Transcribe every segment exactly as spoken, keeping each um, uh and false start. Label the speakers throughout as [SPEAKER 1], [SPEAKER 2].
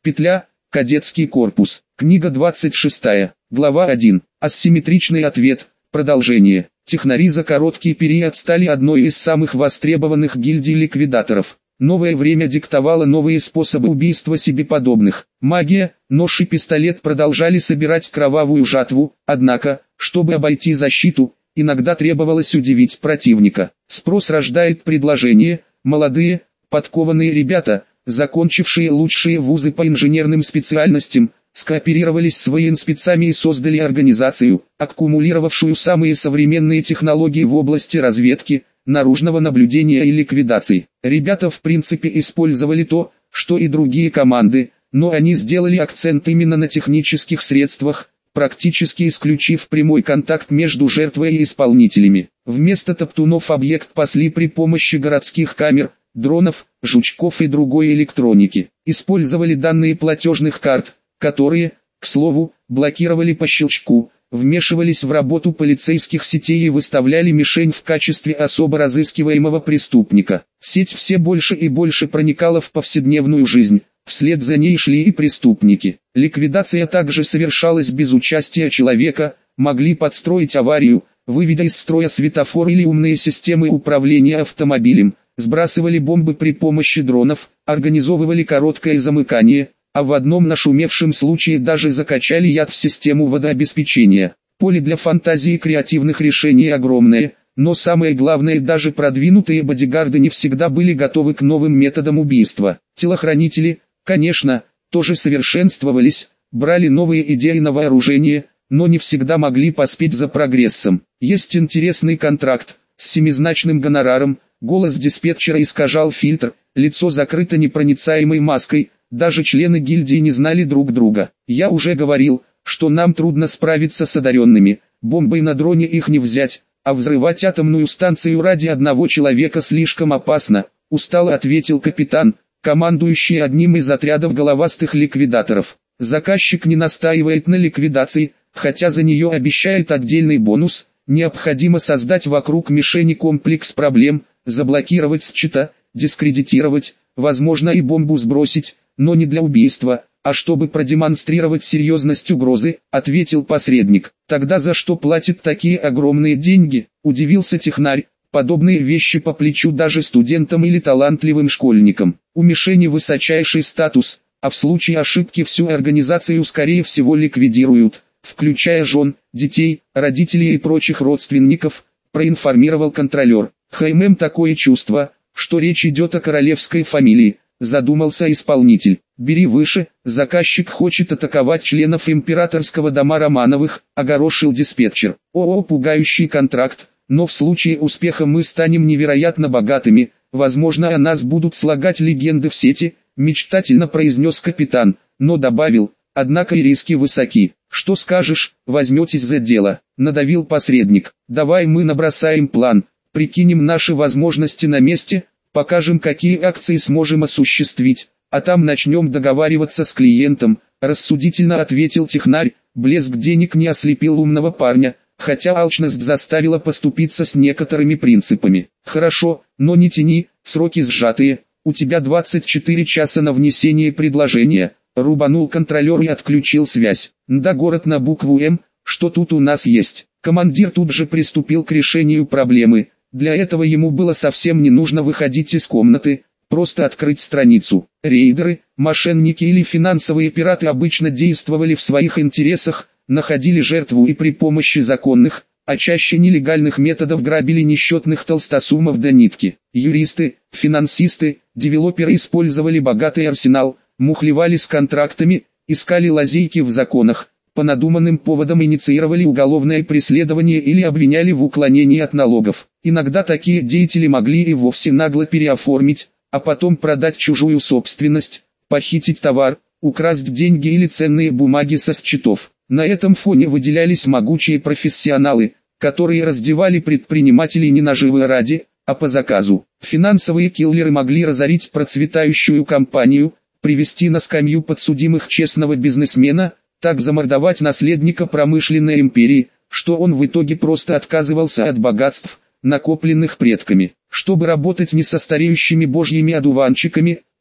[SPEAKER 1] Петля, кадетский корпус. Книга двадцать шестая, глава один. Асимметричный ответ, продолжение. Технари за короткий период стали одной из самых востребованных гильдий ликвидаторов. Новое время диктовало новые способы убийства себе подобных. Магия, нож и пистолет продолжали собирать кровавую жатву, однако, чтобы обойти защиту, иногда требовалось удивить противника. Спрос рождает предложение. Молодые, подкованные ребята, закончившие лучшие вузы по инженерным специальностям, скооперировались с военспецами и создали организацию, аккумулировавшую самые современные технологии в области разведки, наружного наблюдения и ликвидации. Ребята в принципе использовали то, что и другие команды, но они сделали акцент именно на технических средствах, практически исключив прямой контакт между жертвой и исполнителями. Вместо топтунов объект пасли при помощи городских камер, дронов, жучков и другой электроники. Использовали данные платежных карт, которые, к слову, блокировали по щелчку, вмешивались в работу полицейских сетей и выставляли мишень в качестве особо разыскиваемого преступника. Сеть все больше и больше проникала в повседневную жизнь, вслед за ней шли и преступники. Ликвидация также совершалась без участия человека, могли подстроить аварию, выведя из строя светофор или умные системы управления автомобилем, сбрасывали бомбы при помощи дронов, организовывали короткое замыкание, а в одном нашумевшем случае даже закачали яд в систему водообеспечения. Поле для фантазии и креативных решений огромное, но самое главное, даже продвинутые бодигарды не всегда были готовы к новым методам убийства. Телохранители, конечно, тоже совершенствовались, брали новые идеи на вооружение, но не всегда могли поспеть за прогрессом. Есть интересный контракт, с семизначным гонораром, голос диспетчера искажал фильтр, лицо закрыто непроницаемой маской, даже члены гильдии не знали друг друга. Я уже говорил, что нам трудно справиться с одаренными, бомбой на дроне их не взять, а взрывать атомную станцию ради одного человека слишком опасно, устало ответил капитан, командующий одним из отрядов головастых ликвидаторов. Заказчик не настаивает на ликвидации, хотя за нее обещает отдельный бонус. Необходимо создать вокруг мишени комплекс проблем, заблокировать счета, дискредитировать, возможно и бомбу сбросить, но не для убийства, а чтобы продемонстрировать серьезность угрозы, ответил посредник. Тогда за что платят такие огромные деньги, удивился технарь. Подобные вещи по плечу даже студентам или талантливым школьникам. У мишени высочайший статус, а в случае ошибки всю организацию скорее всего ликвидируют, включая жен, детей, родителей и прочих родственников, проинформировал контролер. Хм, такое чувство, что речь идет о королевской фамилии, задумался исполнитель. Бери выше, заказчик хочет атаковать членов императорского дома Романовых, огорошил диспетчер. О, пугающий контракт, но в случае успеха мы станем невероятно богатыми, возможно о нас будут слагать легенды в сети, мечтательно произнес капитан, но добавил, однако и риски высоки. Что скажешь, возьметесь за дело, надавил посредник. Давай мы набросаем план, прикинем наши возможности на месте, покажем какие акции сможем осуществить, а там начнем договариваться с клиентом, рассудительно ответил технарь. Блеск денег не ослепил умного парня, хотя алчность заставила поступиться с некоторыми принципами. Хорошо, но не тяни, сроки сжатые, у тебя двадцать четыре часа на внесение предложения, рубанул контролер и отключил связь. Да, город на букву М, что тут у нас есть? Командир тут же приступил к решению проблемы, для этого ему было совсем не нужно выходить из комнаты, просто открыть страницу. Рейдеры, мошенники или финансовые пираты обычно действовали в своих интересах, находили жертву и при помощи законных, а чаще нелегальных методов грабили несчетных толстосумов до нитки. Юристы, финансисты, девелоперы использовали богатый арсенал, мухлевали с контрактами, искали лазейки в законах, по надуманным поводам инициировали уголовное преследование или обвиняли в уклонении от налогов. Иногда такие деятели могли и вовсе нагло переоформить, а потом продать чужую собственность, похитить товар, украсть деньги или ценные бумаги со счетов. На этом фоне выделялись могучие профессионалы, которые раздевали предпринимателей не наживы ради, а по заказу. Финансовые киллеры могли разорить процветающую компанию, привести на скамью подсудимых честного бизнесмена, так замордовать наследника промышленной империи, что он в итоге просто отказывался от богатств, накопленных предками. Чтобы работать не со стареющими божьими одуванчиками,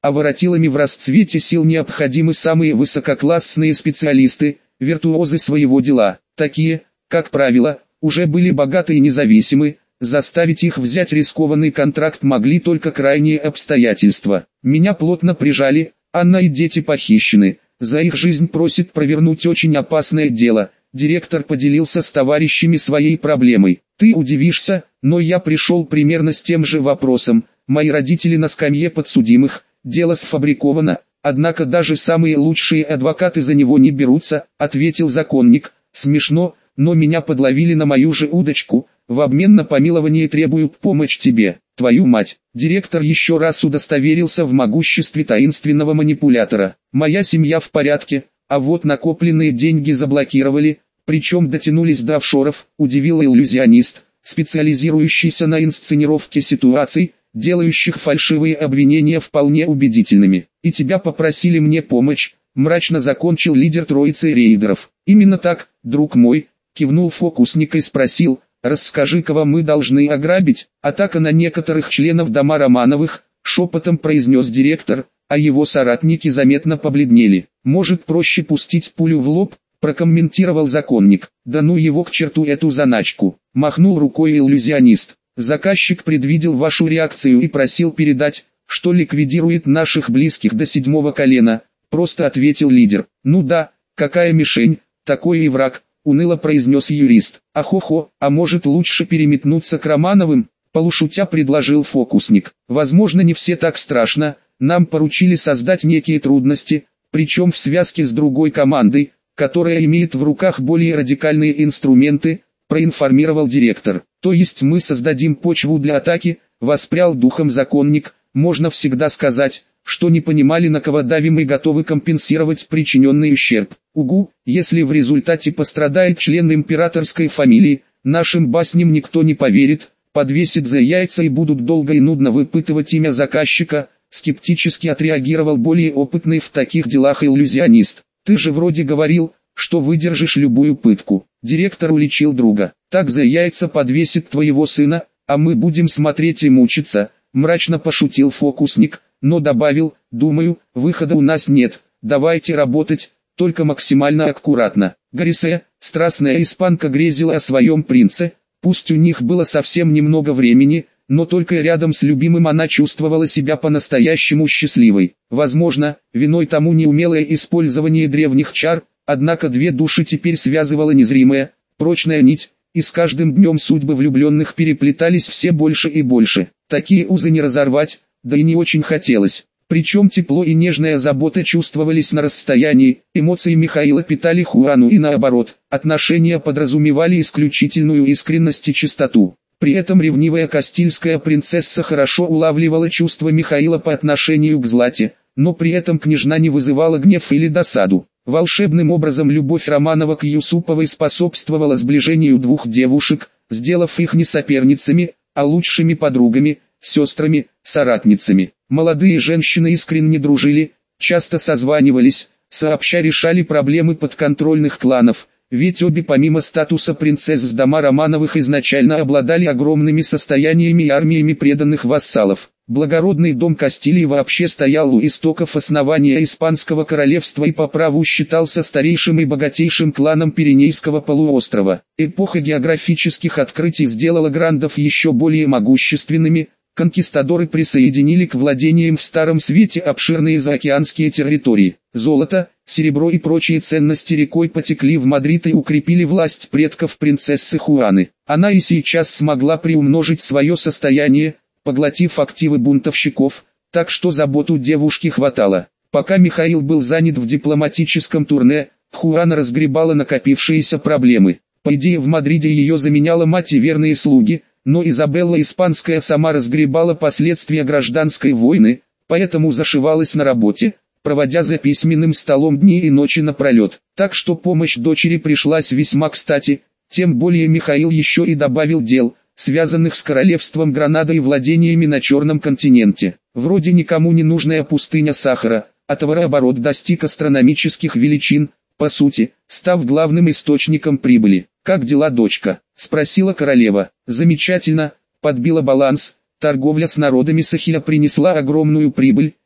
[SPEAKER 1] а воротилами в расцвете сил необходимы самые высококлассные специалисты, виртуозы своего дела. Такие, как правило, уже были богаты и независимы, заставить их взять рискованный контракт могли только крайние обстоятельства. Меня плотно прижали, Анна и дети похищены, за их жизнь просит провернуть очень опасное дело. Директор поделился с товарищами своей проблемой. Ты удивишься, но я пришел примерно с тем же вопросом. Мои родители на скамье подсудимых, дело сфабриковано, однако даже самые лучшие адвокаты за него не берутся, ответил законник. Смешно, но меня подловили на мою же удочку, в обмен на помилование требуют помощь тебе, твою мать. Директор еще раз удостоверился в могуществе таинственного манипулятора. Моя семья в порядке, а вот накопленные деньги заблокировали, причем дотянулись до офшоров, удивил иллюзионист, специализирующийся на инсценировке ситуаций, делающих фальшивые обвинения вполне убедительными. И тебя попросили мне помочь, мрачно закончил лидер троицы рейдеров. Именно так, друг мой, кивнул фокусник и спросил, расскажи, кого мы должны ограбить. Атака на некоторых членов дома Романовых, шепотом произнес директор, а его соратники заметно побледнели. Может, проще пустить пулю в лоб, прокомментировал законник. Да ну его к черту эту заначку, махнул рукой иллюзионист. Заказчик предвидел вашу реакцию и просил передать, что ликвидирует наших близких до седьмого колена, просто ответил лидер. Ну да, какая мишень, такой и враг, уныло произнес юрист. Ахо-хо, а может лучше переметнуться к Романовым, полушутя предложил фокусник. Возможно, не все так страшно, нам поручили создать некие трудности, причем в связке с другой командой, которая имеет в руках более радикальные инструменты, проинформировал директор. То есть мы создадим почву для атаки, воспрял духом законник, можно всегда сказать, что не понимали, на кого давим, и готовы компенсировать причиненный ущерб. Угу, если в результате пострадает член императорской фамилии, нашим басням никто не поверит, подвесит за яйца и будут долго и нудно выпытывать имя заказчика, скептически отреагировал более опытный в таких делах иллюзионист. Ты же вроде говорил, что выдержишь любую пытку. Директор уличил друга. Так за яйца подвесит твоего сына, а мы будем смотреть и мучиться, мрачно пошутил фокусник, но добавил, думаю, выхода у нас нет, давайте работать, только максимально аккуратно. Горисе, страстная испанка, грезила о своем принце, пусть у них было совсем немного времени, но только рядом с любимым она чувствовала себя по-настоящему счастливой. Возможно, виной тому неумелое использование древних чар, однако две души теперь связывала незримая, прочная нить, и с каждым днем судьбы влюбленных переплетались все больше и больше. Такие узы не разорвать, да и не очень хотелось. Причем тепло и нежная забота чувствовались на расстоянии, эмоции Михаила питали Хуану и наоборот, отношения подразумевали исключительную искренность и чистоту. При этом ревнивая кастильская принцесса хорошо улавливала чувства Михаила по отношению к Злате, но при этом княжна не вызывала гнев или досаду. Волшебным образом любовь Романова к Юсуповой способствовала сближению двух девушек, сделав их не соперницами, а лучшими подругами, сестрами, соратницами. Молодые женщины искренне дружили, часто созванивались, сообща решали проблемы подконтрольных кланов, ведь обе помимо статуса принцесс с дома Романовых изначально обладали огромными состояниями и армиями преданных вассалов. Благородный дом Кастилии вообще стоял у истоков основания Испанского королевства и по праву считался старейшим и богатейшим кланом Пиренейского полуострова. Эпоха географических открытий сделала грандов еще более могущественными. Конкистадоры присоединили к владениям в Старом Свете обширные заокеанские территории. Золото, серебро и прочие ценности рекой потекли в Мадрид и укрепили власть предков принцессы Хуаны. Она и сейчас смогла приумножить свое состояние, поглотив активы бунтовщиков, так что заботу девушки хватало. Пока Михаил был занят в дипломатическом турне, Хуана разгребала накопившиеся проблемы. По идее, в Мадриде ее заменяла мать и верные слуги, но Изабелла Испанская сама разгребала последствия гражданской войны, поэтому зашивалась на работе, проводя за письменным столом дни и ночи напролет. Так что помощь дочери пришлась весьма кстати, тем более Михаил еще и добавил дел, связанных с королевством Гранада и владениями на Черном континенте. Вроде никому не нужная пустыня сахара, а товарооборот достиг астрономических величин, по сути, став главным источником прибыли. «Как дела, дочка?» – спросила королева. «Замечательно», – подбила баланс, торговля с народами Сахеля принесла огромную прибыль,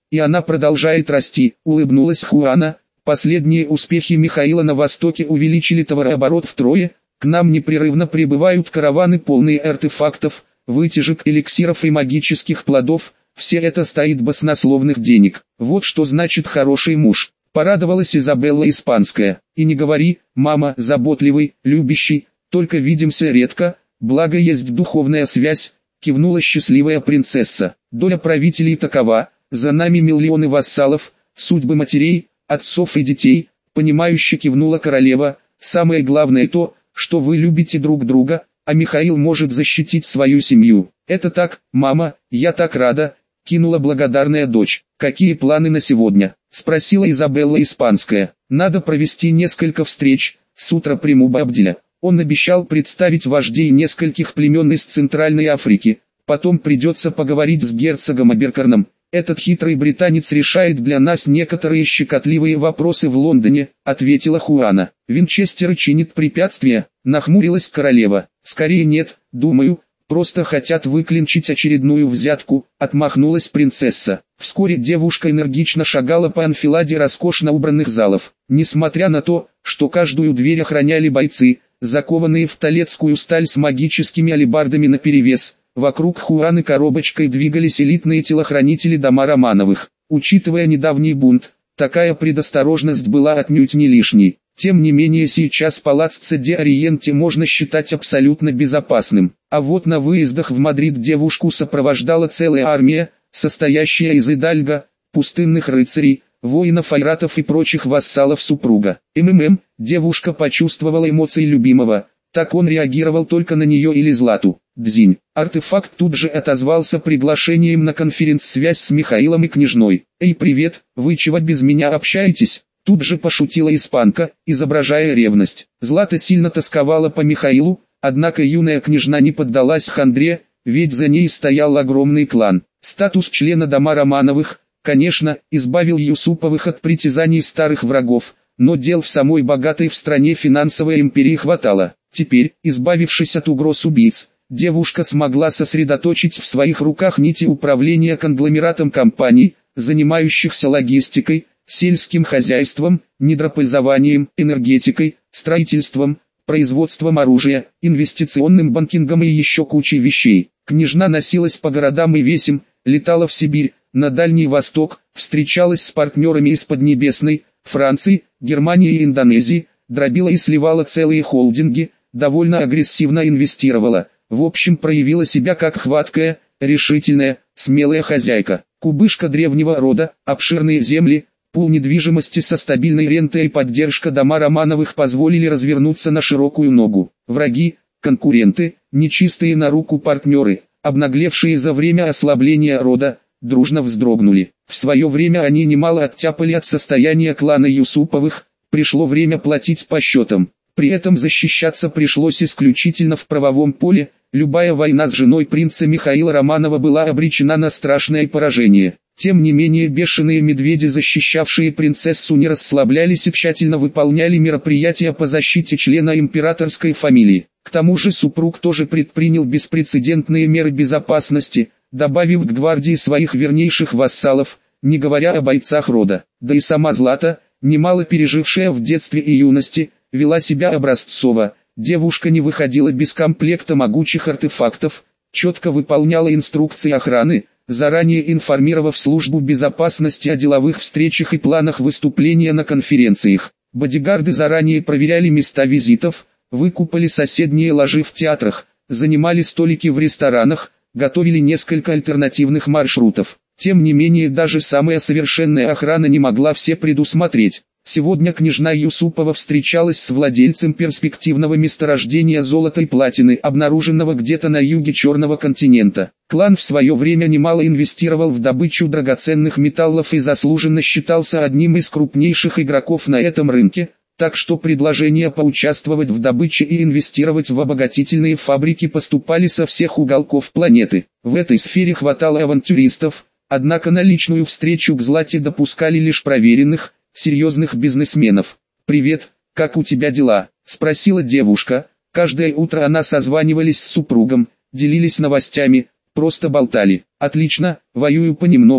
[SPEAKER 1] и она продолжает расти, улыбнулась Хуана. Последние успехи Михаила на Востоке увеличили товарооборот втрое, к нам непрерывно прибывают караваны, полные артефактов, вытяжек, эликсиров и магических плодов, все это стоит баснословных денег. Вот что значит хороший муж. Порадовалась Изабелла Испанская. И не говори, мама, заботливый, любящий, только видимся редко, благо есть духовная связь, кивнула счастливая принцесса. Доля правителей такова, за нами миллионы вассалов, судьбы матерей, отцов и детей, понимающе кивнула королева. Самое главное то, что вы любите друг друга, а Михаил может защитить свою семью. Это так, мама, я так рада, кинула благодарная дочь. Какие планы на сегодня? Спросила Изабелла Испанская. Надо провести несколько встреч, с утра приму Бабдиля. Он обещал представить вождей нескольких племен из Центральной Африки. Потом придется поговорить с герцогом Аберкарном. Этот хитрый британец решает для нас некоторые щекотливые вопросы в Лондоне, ответила Хуана. Винчестеры чинит препятствия, нахмурилась королева. Скорее нет, думаю, просто хотят выклинчить очередную взятку, отмахнулась принцесса. Вскоре девушка энергично шагала по анфиладе роскошно убранных залов. Несмотря на то, что каждую дверь охраняли бойцы, закованные в талецкую сталь с магическими алебардами наперевес, вокруг Хуаны коробочкой двигались элитные телохранители дома Романовых. Учитывая недавний бунт, такая предосторожность была отнюдь не лишней. Тем не менее сейчас палаццо де Ориенте можно считать абсолютно безопасным. А вот на выездах в Мадрид девушку сопровождала целая армия, состоящая из идальго, пустынных рыцарей, воинов айратов и прочих вассалов супруга. МММ, девушка почувствовала эмоции любимого, так он реагировал только на нее или Злату. Дзинь. Артефакт тут же отозвался приглашением на конференц-связь с Михаилом и княжной. «Эй, привет, вы чего без меня общаетесь?» Тут же пошутила испанка, изображая ревность. Злата сильно тосковала по Михаилу, однако юная княжна не поддалась хандре, ведь за ней стоял огромный клан. Статус члена дома Романовых, конечно, избавил Юсуповых от притязаний старых врагов, но дел в самой богатой в стране финансовой империи хватало. Теперь, избавившись от угроз убийц, девушка смогла сосредоточить в своих руках нити управления конгломератом компаний, занимающихся логистикой, сельским хозяйством, недропользованием, энергетикой, строительством, производством оружия, инвестиционным банкингом и еще кучей вещей. Княжна носилась по городам и весям, летала в Сибирь, на Дальний Восток, встречалась с партнерами из Поднебесной, Франции, Германии и Индонезии, дробила и сливала целые холдинги, довольно агрессивно инвестировала. В общем, проявила себя как хваткая, решительная, смелая хозяйка. Кубышка древнего рода, обширные земли, пул недвижимости со стабильной рентой и поддержка дома Романовых позволили развернуться на широкую ногу. Враги, конкуренты, нечистые на руку партнеры, обнаглевшие за время ослабления рода, дружно вздрогнули. В свое время они немало оттяпали от состояния клана Юсуповых, пришло время платить по счетам. При этом защищаться пришлось исключительно в правовом поле, любая война с женой принца Михаила Романова была обречена на страшное поражение. Тем не менее бешеные медведи, защищавшие принцессу, не расслаблялись и тщательно выполняли мероприятия по защите члена императорской фамилии. К тому же супруг тоже предпринял беспрецедентные меры безопасности, добавив к гвардии своих вернейших вассалов, не говоря о бойцах рода. Да и сама Злата, немало пережившая в детстве и юности, вела себя образцово. Девушка не выходила без комплекта могучих артефактов, четко выполняла инструкции охраны, заранее информировав службу безопасности о деловых встречах и планах выступления на конференциях. Бодигарды заранее проверяли места визитов, выкупали соседние ложи в театрах, занимали столики в ресторанах, готовили несколько альтернативных маршрутов. Тем не менее даже самая совершенная охрана не могла все предусмотреть. Сегодня княжна Юсупова встречалась с владельцем перспективного месторождения золота и платины, обнаруженного где-то на юге Черного континента. Клан в свое время немало инвестировал в добычу драгоценных металлов и заслуженно считался одним из крупнейших игроков на этом рынке, так что предложения поучаствовать в добыче и инвестировать в обогатительные фабрики поступали со всех уголков планеты. В этой сфере хватало авантюристов, однако на личную встречу к Злате допускали лишь проверенных, серьезных бизнесменов. «Привет, как у тебя дела?» – спросила девушка. Каждое утро она созванивались с супругом, делились новостями, просто болтали. «Отлично, воюю понемногу», –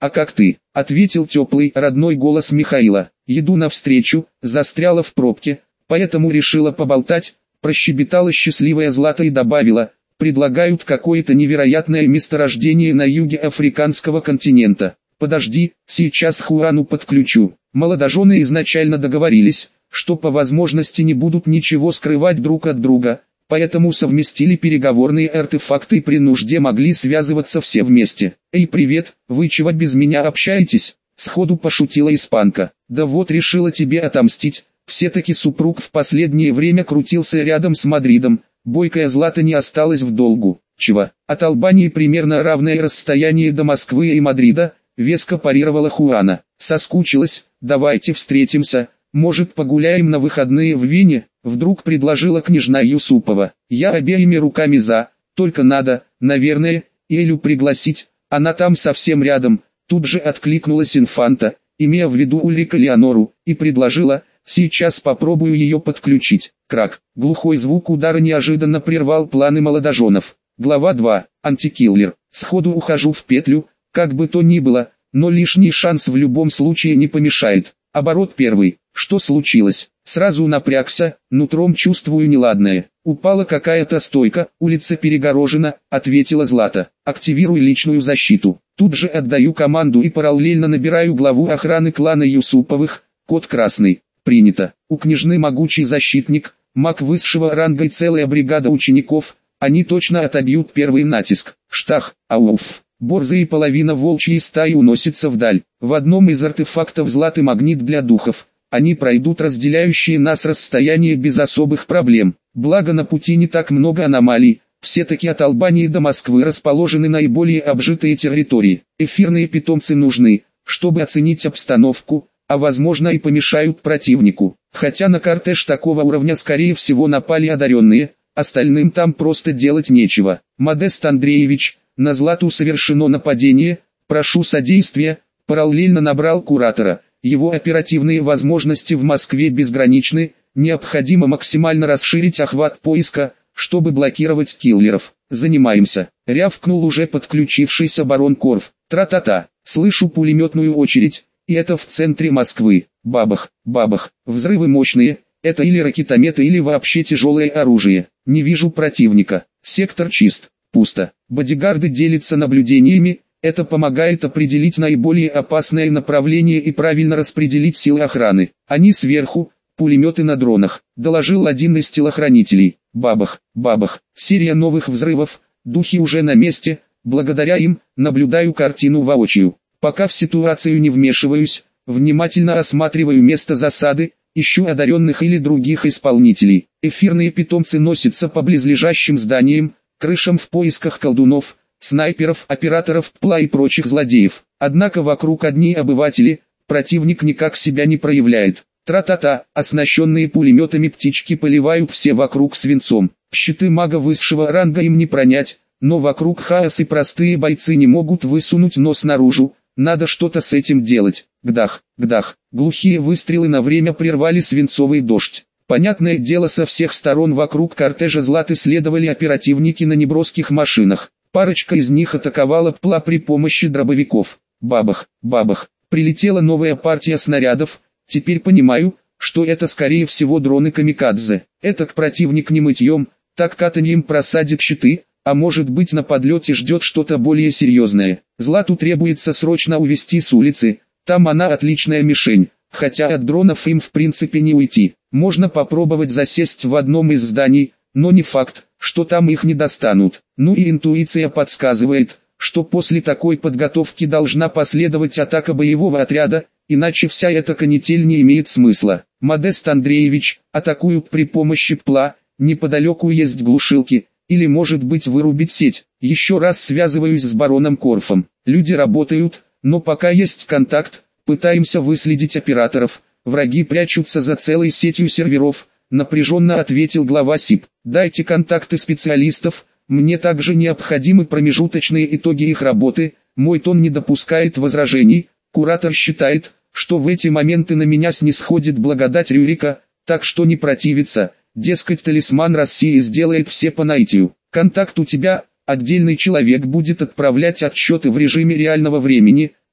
[SPEAKER 1] «А как ты?» — ответил теплый, родной голос Михаила. «Еду навстречу, застряла в пробке, поэтому решила поболтать», — прощебетала счастливая Злата и добавила: «предлагают какое-то невероятное месторождение на юге африканского континента. Подожди, сейчас Хуану подключу». Молодожены изначально договорились, что по возможности не будут ничего скрывать друг от друга, поэтому совместили переговорные артефакты и при нужде могли связываться все вместе. «Эй, привет, вы чего без меня общаетесь?» — сходу пошутила испанка. «Да вот решила тебе отомстить, все-таки супруг в последнее время крутился рядом с Мадридом, бойкая Злата не осталась в долгу». «Чего? От Албании примерно равное расстояние до Москвы и Мадрида», — веско парировала Хуана. «Соскучилась, давайте встретимся, может погуляем на выходные в Вене?» — вдруг предложила княжна Юсупова. «Я обеими руками за, только надо, наверное, Элю пригласить, она там совсем рядом». Тут же откликнулась инфанта, имея в виду Ульрика Леонору, и предложила: «Сейчас попробую ее подключить». Крак. Глухой звук удара неожиданно прервал планы молодоженов. Глава два. Антикиллер. Сходу ухожу в петлю, как бы то ни было, но лишний шанс в любом случае не помешает. Оборот первый. Что случилось? Сразу напрягся, нутром чувствую неладное. «Упала какая-то стойка, улица перегорожена», — ответила Злата. «Активируй личную защиту». Тут же отдаю команду и параллельно набираю главу охраны клана Юсуповых, код красный. Принято. У княжны могучий защитник, маг высшего ранга и целая бригада учеников, они точно отобьют первый натиск. Штах, ауф. Борза и половина волчьей стаи уносится вдаль. В одном из артефактов Златы магнит для духов. Они пройдут разделяющие нас расстояние без особых проблем. Благо на пути не так много аномалий. Все-таки от Албании до Москвы расположены наиболее обжитые территории. Эфирные питомцы нужны, чтобы оценить обстановку, а возможно и помешают противнику. Хотя на кортеж такого уровня скорее всего напали одаренные, остальным там просто делать нечего. Модест Андреевич, на Злату совершено нападение, прошу содействия. Параллельно набрал куратора. Его оперативные возможности в Москве безграничны, необходимо максимально расширить охват поиска, чтобы блокировать киллеров. Занимаемся. Рявкнул уже подключившийся барон Корф. Тра-та-та. Слышу пулеметную очередь, и это в центре Москвы. Бабах, бабах. Взрывы мощные. Это или ракетометы, или вообще тяжелое оружие. Не вижу противника. Сектор чист. Пусто. Бодигарды делятся наблюдениями. Это помогает определить наиболее опасное направление и правильно распределить силы охраны. Они сверху. Пулеметы на дронах, доложил один из телохранителей. Бабах, бабах, серия новых взрывов, духи уже на месте, благодаря им, наблюдаю картину воочию. Пока в ситуацию не вмешиваюсь, внимательно осматриваю место засады, ищу одаренных или других исполнителей. Эфирные питомцы носятся по близлежащим зданиям, крышам в поисках колдунов, снайперов, операторов ПЛА и прочих злодеев. Однако вокруг одни обыватели, противник никак себя не проявляет. Тра-та-та, оснащенные пулеметами птички поливают все вокруг свинцом. Щиты мага высшего ранга им не пронять, но вокруг хаос и простые бойцы не могут высунуть нос наружу, надо что-то с этим делать. Гдах, гдах, глухие выстрелы на время прервали свинцовый дождь. Понятное дело, со всех сторон вокруг кортежа Златы следовали оперативники на неброских машинах. Парочка из них атаковала ПЛА при помощи дробовиков. Бабах, бабах, прилетела новая партия снарядов. Теперь понимаю, что это скорее всего дроны камикадзе. Этот противник не мытьем, так катаньем просадит щиты, а может быть на подлете ждет что-то более серьезное. Злату требуется срочно увести с улицы, там она отличная мишень, хотя от дронов им в принципе не уйти. Можно попробовать засесть в одном из зданий, но не факт, что там их не достанут. Ну и интуиция подсказывает, что после такой подготовки должна последовать атака боевого отряда, иначе вся эта канитель не имеет смысла. Модест Андреевич, атакуют при помощи ПЛА, неподалеку есть глушилки, или может быть вырубить сеть. Еще раз связываюсь с бароном Корфом. Люди работают, но пока есть контакт, пытаемся выследить операторов. Враги прячутся за целой сетью серверов, напряженно ответил глава СИП. Дайте контакты специалистов, мне также необходимы промежуточные итоги их работы, мой тон не допускает возражений. Куратор считает, что в эти моменты на меня снисходит благодать Рюрика, так что не противится, дескать, талисман России сделает все по наитию. Контакт у тебя, отдельный человек будет отправлять отчеты в режиме реального времени,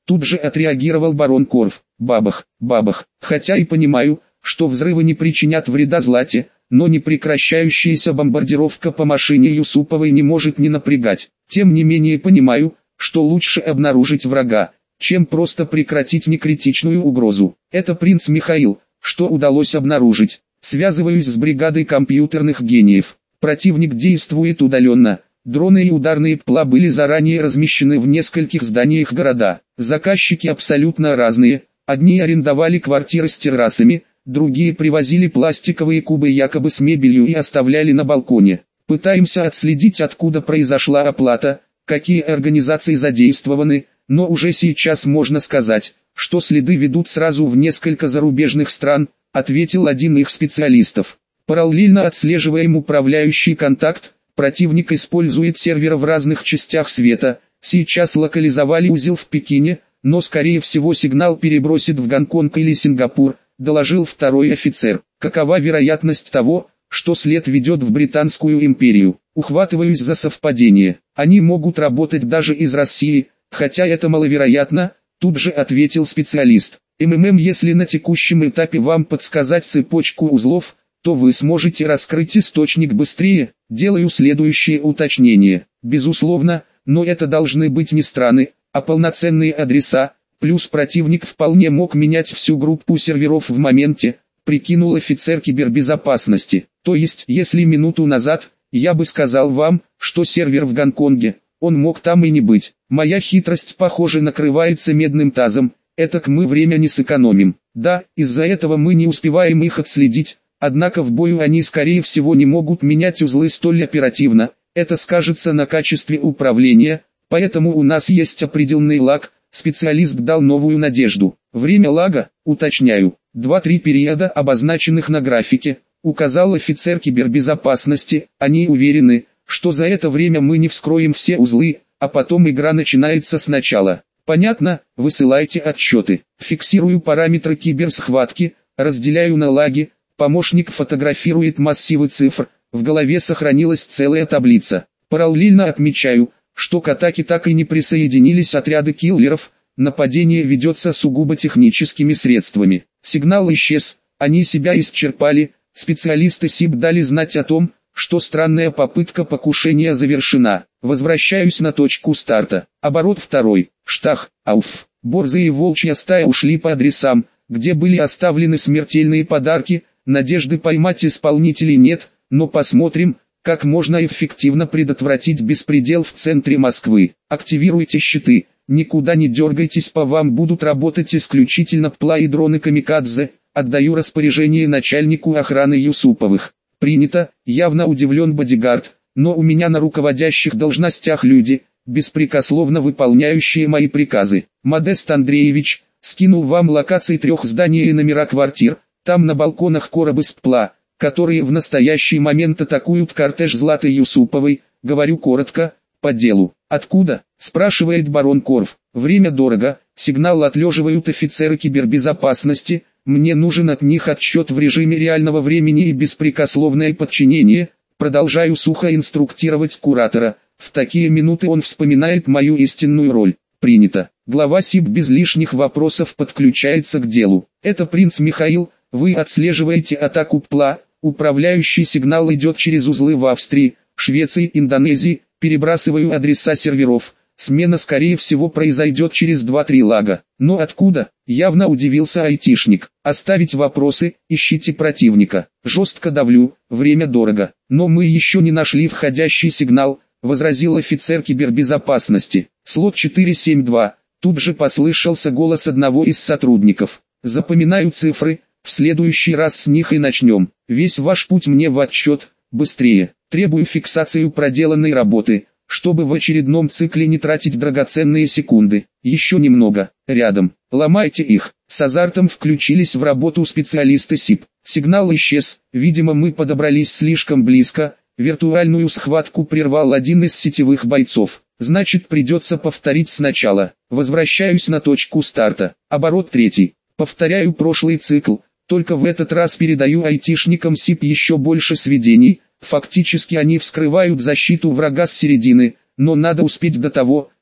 [SPEAKER 1] Тут же отреагировал барон Корф. Бабах, бабах. Хотя и понимаю, что взрывы не причинят вреда Злате, но непрекращающаяся бомбардировка по машине Юсуповой не может не напрягать. Тем не менее понимаю, что лучше обнаружить врага, чем просто прекратить некритичную угрозу. Это принц Михаил, что удалось обнаружить. Связываюсь с бригадой компьютерных гениев. Противник действует удаленно. Дроны и ударные ПЛА были заранее размещены в нескольких зданиях города. Заказчики абсолютно разные. Одни арендовали квартиры с террасами, другие привозили пластиковые кубы якобы с мебелью и оставляли на балконе. Пытаемся отследить, откуда произошла оплата, какие организации задействованы, но уже сейчас можно сказать, что следы ведут сразу в несколько зарубежных стран, ответил один их специалистов. Параллельно отслеживаем управляющий контакт, противник использует серверы в разных частях света, сейчас локализовали узел в Пекине, но скорее всего сигнал перебросит в Гонконг или Сингапур, доложил второй офицер. Какова вероятность того, что след ведет в Британскую империю? Ухватываюсь за совпадение. Они могут работать даже из России, хотя это маловероятно, тут же ответил специалист. МММ, если на текущем этапе вам подсказать цепочку узлов, то вы сможете раскрыть источник быстрее. Делаю следующее уточнение. Безусловно, но это должны быть не страны, а полноценные адреса, плюс противник вполне мог менять всю группу серверов в моменте, прикинул офицер кибербезопасности. То есть, если минуту назад, я бы сказал вам, что сервер в Гонконге, он мог там и не быть. Моя хитрость, похоже, накрывается медным тазом, этак мы время не сэкономим. Да, из-за этого мы не успеваем их отследить, однако в бою они скорее всего не могут менять узлы столь оперативно, это скажется на качестве управления, поэтому у нас есть определенный лаг, специалист дал новую надежду. Время лага, уточняю, два-три периода, обозначенных на графике, указал офицер кибербезопасности. Они уверены, что за это время мы не вскроем все узлы, а потом игра начинается сначала. Понятно, высылайте отчеты. Фиксирую параметры киберсхватки, разделяю на лаги, помощник фотографирует массивы цифр, в голове сохранилась целая таблица. Параллельно отмечаю, что к атаке так и не присоединились отряды киллеров, нападение ведется сугубо техническими средствами. Сигнал исчез, они себя исчерпали, специалисты СИБ дали знать о том, что странная попытка покушения завершена. Возвращаюсь на точку старта. Оборот второй. Штах, ауф. Борзые и волчья стая ушли по адресам, где были оставлены смертельные подарки, надежды поймать исполнителей нет, но посмотрим, как можно эффективно предотвратить беспредел в центре Москвы. Активируйте щиты, никуда не дергайтесь, по вам будут работать исключительно ПЛА и дроны камикадзе. Отдаю распоряжение начальнику охраны Юсуповых. Принято, явно удивлен бодигард, но у меня на руководящих должностях люди, беспрекословно выполняющие мои приказы. Модест Андреевич, скинул вам локации трех зданий и номера квартир, там на балконах коробы с ПЛА, которые в настоящий момент атакуют кортеж Златы Юсуповой, говорю коротко, по делу. Откуда? Спрашивает барон Корф. Время дорого, сигнал отлеживают офицеры кибербезопасности, мне нужен от них отчет в режиме реального времени и беспрекословное подчинение, продолжаю сухо инструктировать куратора, в такие минуты он вспоминает мою истинную роль. Принято. Глава СИБ без лишних вопросов подключается к делу. Это принц Михаил, вы отслеживаете атаку ПЛА, управляющий сигнал идет через узлы в Австрии, Швеции, Индонезии, перебрасываю адреса серверов. Смена скорее всего произойдет через два-три лага. Но откуда? Явно удивился айтишник. Оставить вопросы, ищите противника. Жестко давлю, время дорого. Но мы еще не нашли входящий сигнал, возразил офицер кибербезопасности. Слот четыре семь два. Тут же послышался голос одного из сотрудников. Запоминаю цифры, в следующий раз с них и начнем. Весь ваш путь мне в отчет, быстрее. Требую фиксацию проделанной работы, чтобы в очередном цикле не тратить драгоценные секунды. Еще немного, рядом, ломайте их. С азартом включились в работу специалисты СИБ. Сигнал исчез, видимо мы подобрались слишком близко, виртуальную схватку прервал один из сетевых бойцов. Значит придется повторить сначала. Возвращаюсь на точку старта. Оборот третий. Повторяю прошлый цикл, только в этот раз передаю айтишникам СИБ еще больше сведений. Фактически они вскрывают защиту врага с середины, но надо успеть до того,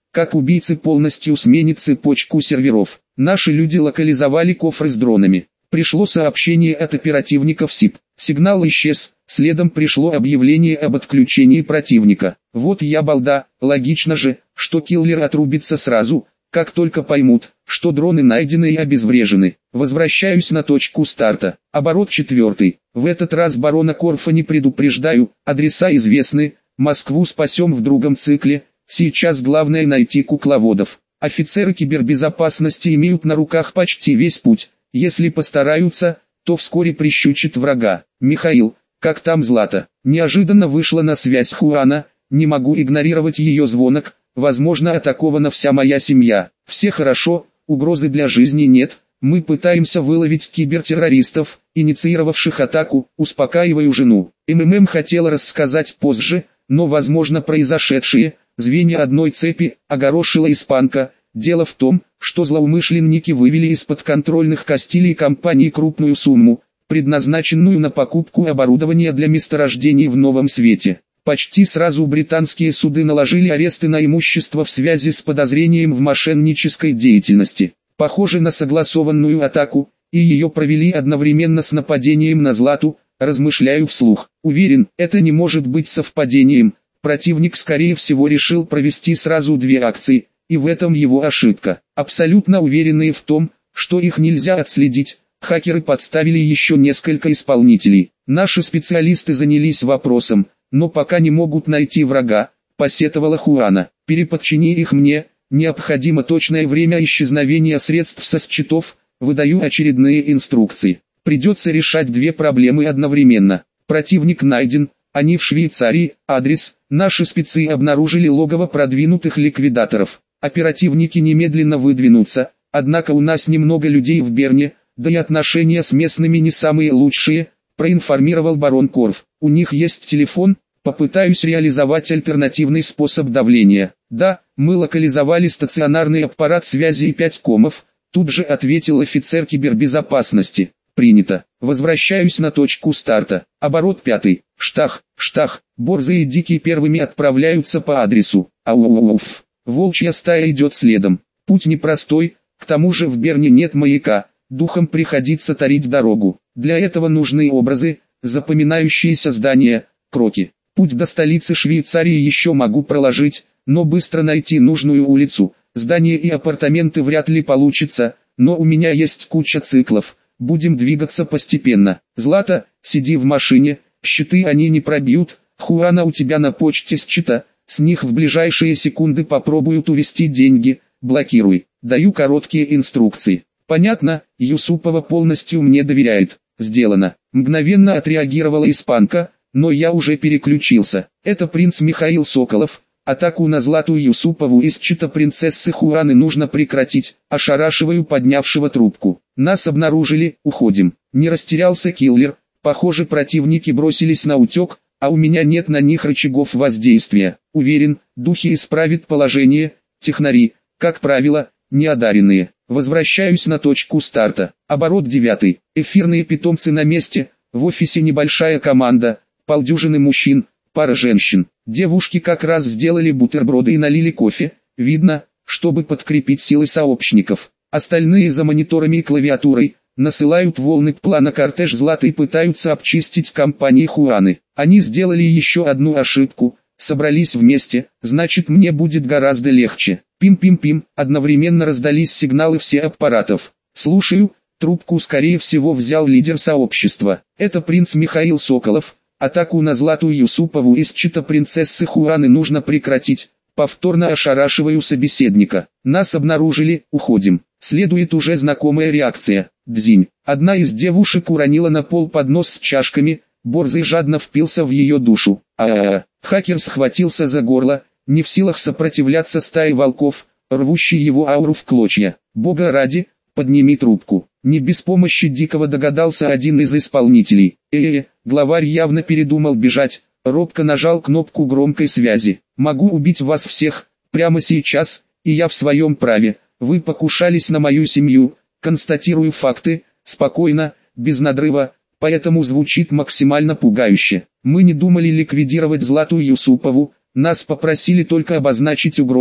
[SPEAKER 1] как убийцы полностью сменят цепочку серверов. Наши люди локализовали кофры с дронами. Пришло сообщение от оперативников СИП. Сигнал исчез, следом пришло объявление об отключении противника. Вот я балда, логично же, что киллер отрубится сразу, как только поймут, что дроны найдены и обезврежены. Возвращаюсь на точку старта. Оборот четвертый. В этот раз барона Корфа не предупреждаю, адреса известны, Москву спасем в другом цикле, сейчас главное найти кукловодов. Офицеры кибербезопасности имеют на руках почти весь путь, если постараются, то вскоре прищучат врага. Михаил, как там Злата? Неожиданно вышла на связь Хуана, не могу игнорировать ее звонок, возможно атакована вся моя семья. Все хорошо, угрозы для жизни нет, мы пытаемся выловить кибертеррористов, инициировавших атаку, успокаиваю жену. МММ хотела рассказать позже, но возможно произошедшее, звенья одной цепи, огорошила испанка. Дело в том, что злоумышленники вывели из подконтрольных Кастилии компании крупную сумму, предназначенную на покупку оборудования для месторождений в Новом Свете. Почти сразу британские суды наложили аресты на имущество в связи с подозрением в мошеннической деятельности. Похоже на согласованную атаку, и ее провели одновременно с нападением на Злату, размышляю вслух. Уверен, это не может быть совпадением, противник скорее всего решил провести сразу две акции, и в этом его ошибка. Абсолютно уверенные в том, что их нельзя отследить, хакеры подставили еще несколько исполнителей. Наши специалисты занялись вопросом, но пока не могут найти врага, посетовала Хуана. Переподчини их мне, необходимо точное время исчезновения средств со счетов, выдаю очередные инструкции. Придется решать две проблемы одновременно. Противник найден, они в Швейцарии, адрес, наши спецы обнаружили логово продвинутых ликвидаторов. Оперативники немедленно выдвинутся, однако у нас немного людей в Берне, да и отношения с местными не самые лучшие, проинформировал барон Корф. У них есть телефон, попытаюсь реализовать альтернативный способ давления. Да, мы локализовали стационарный аппарат связи и пять комов, тут же ответил офицер кибербезопасности. Принято. Возвращаюсь на точку старта. Оборот пятый. Штах, штах, борзые и дикие первыми отправляются по адресу. Ауф. Волчья стая идет следом. Путь непростой, к тому же в Берне нет маяка, духом приходится тарить дорогу. Для этого нужны образы, запоминающиеся здания, кроки. Путь до столицы Швейцарии еще могу проложить, но быстро найти нужную улицу, здание и апартаменты вряд ли получится, но у меня есть куча циклов, будем двигаться постепенно. Злата, сиди в машине, щиты они не пробьют, Хуана у тебя на почте счета. С них в ближайшие секунды попробуют увести деньги, блокируй. Даю короткие инструкции. Понятно, Юсупова полностью мне доверяет. Сделано. Мгновенно отреагировала испанка, но я уже переключился. Это принц Михаил Соколов. Атаку на Злату Юсупову из счета принцессы Хуаны нужно прекратить. Ошарашиваю поднявшего трубку. Нас обнаружили, уходим. Не растерялся киллер. Похоже, противники бросились на утек. А у меня нет на них рычагов воздействия. Уверен, духи исправят положение, технари, как правило, неодаренные. Возвращаюсь на точку старта. Оборот девятый. Эфирные питомцы на месте, в офисе небольшая команда, полдюжины мужчин, пара женщин. Девушки как раз сделали бутерброды и налили кофе, видно, чтобы подкрепить силы сообщников. Остальные за мониторами и клавиатурой, насылают волны плана кортеж Златы и пытаются обчистить компании Хуаны. Они сделали еще одну ошибку, собрались вместе, значит мне будет гораздо легче. Пим-пим-пим, одновременно раздались сигналы всех аппаратов. Слушаю, трубку скорее всего взял лидер сообщества. Это принц Михаил Соколов. Атаку на Злату Юсупову из счета принцессы Хуаны нужно прекратить. Повторно ошарашиваю собеседника. Нас обнаружили, уходим. Следует уже знакомая реакция. Дзинь. Одна из девушек уронила на пол поднос с чашками, борзый жадно впился в ее душу. А-а-а. Хакер схватился за горло, не в силах сопротивляться стае волков, рвущей его ауру в клочья. Бога ради, подними трубку. Не без помощи Дикого догадался один из исполнителей. Э-э, главарь явно передумал бежать, робко нажал кнопку громкой связи. Могу убить вас всех, прямо сейчас, и я в своем праве. Вы покушались на мою семью, констатирую факты, спокойно, без надрыва, поэтому звучит максимально пугающе. Мы не думали ликвидировать Злату Юсупову, нас попросили только обозначить угрозу,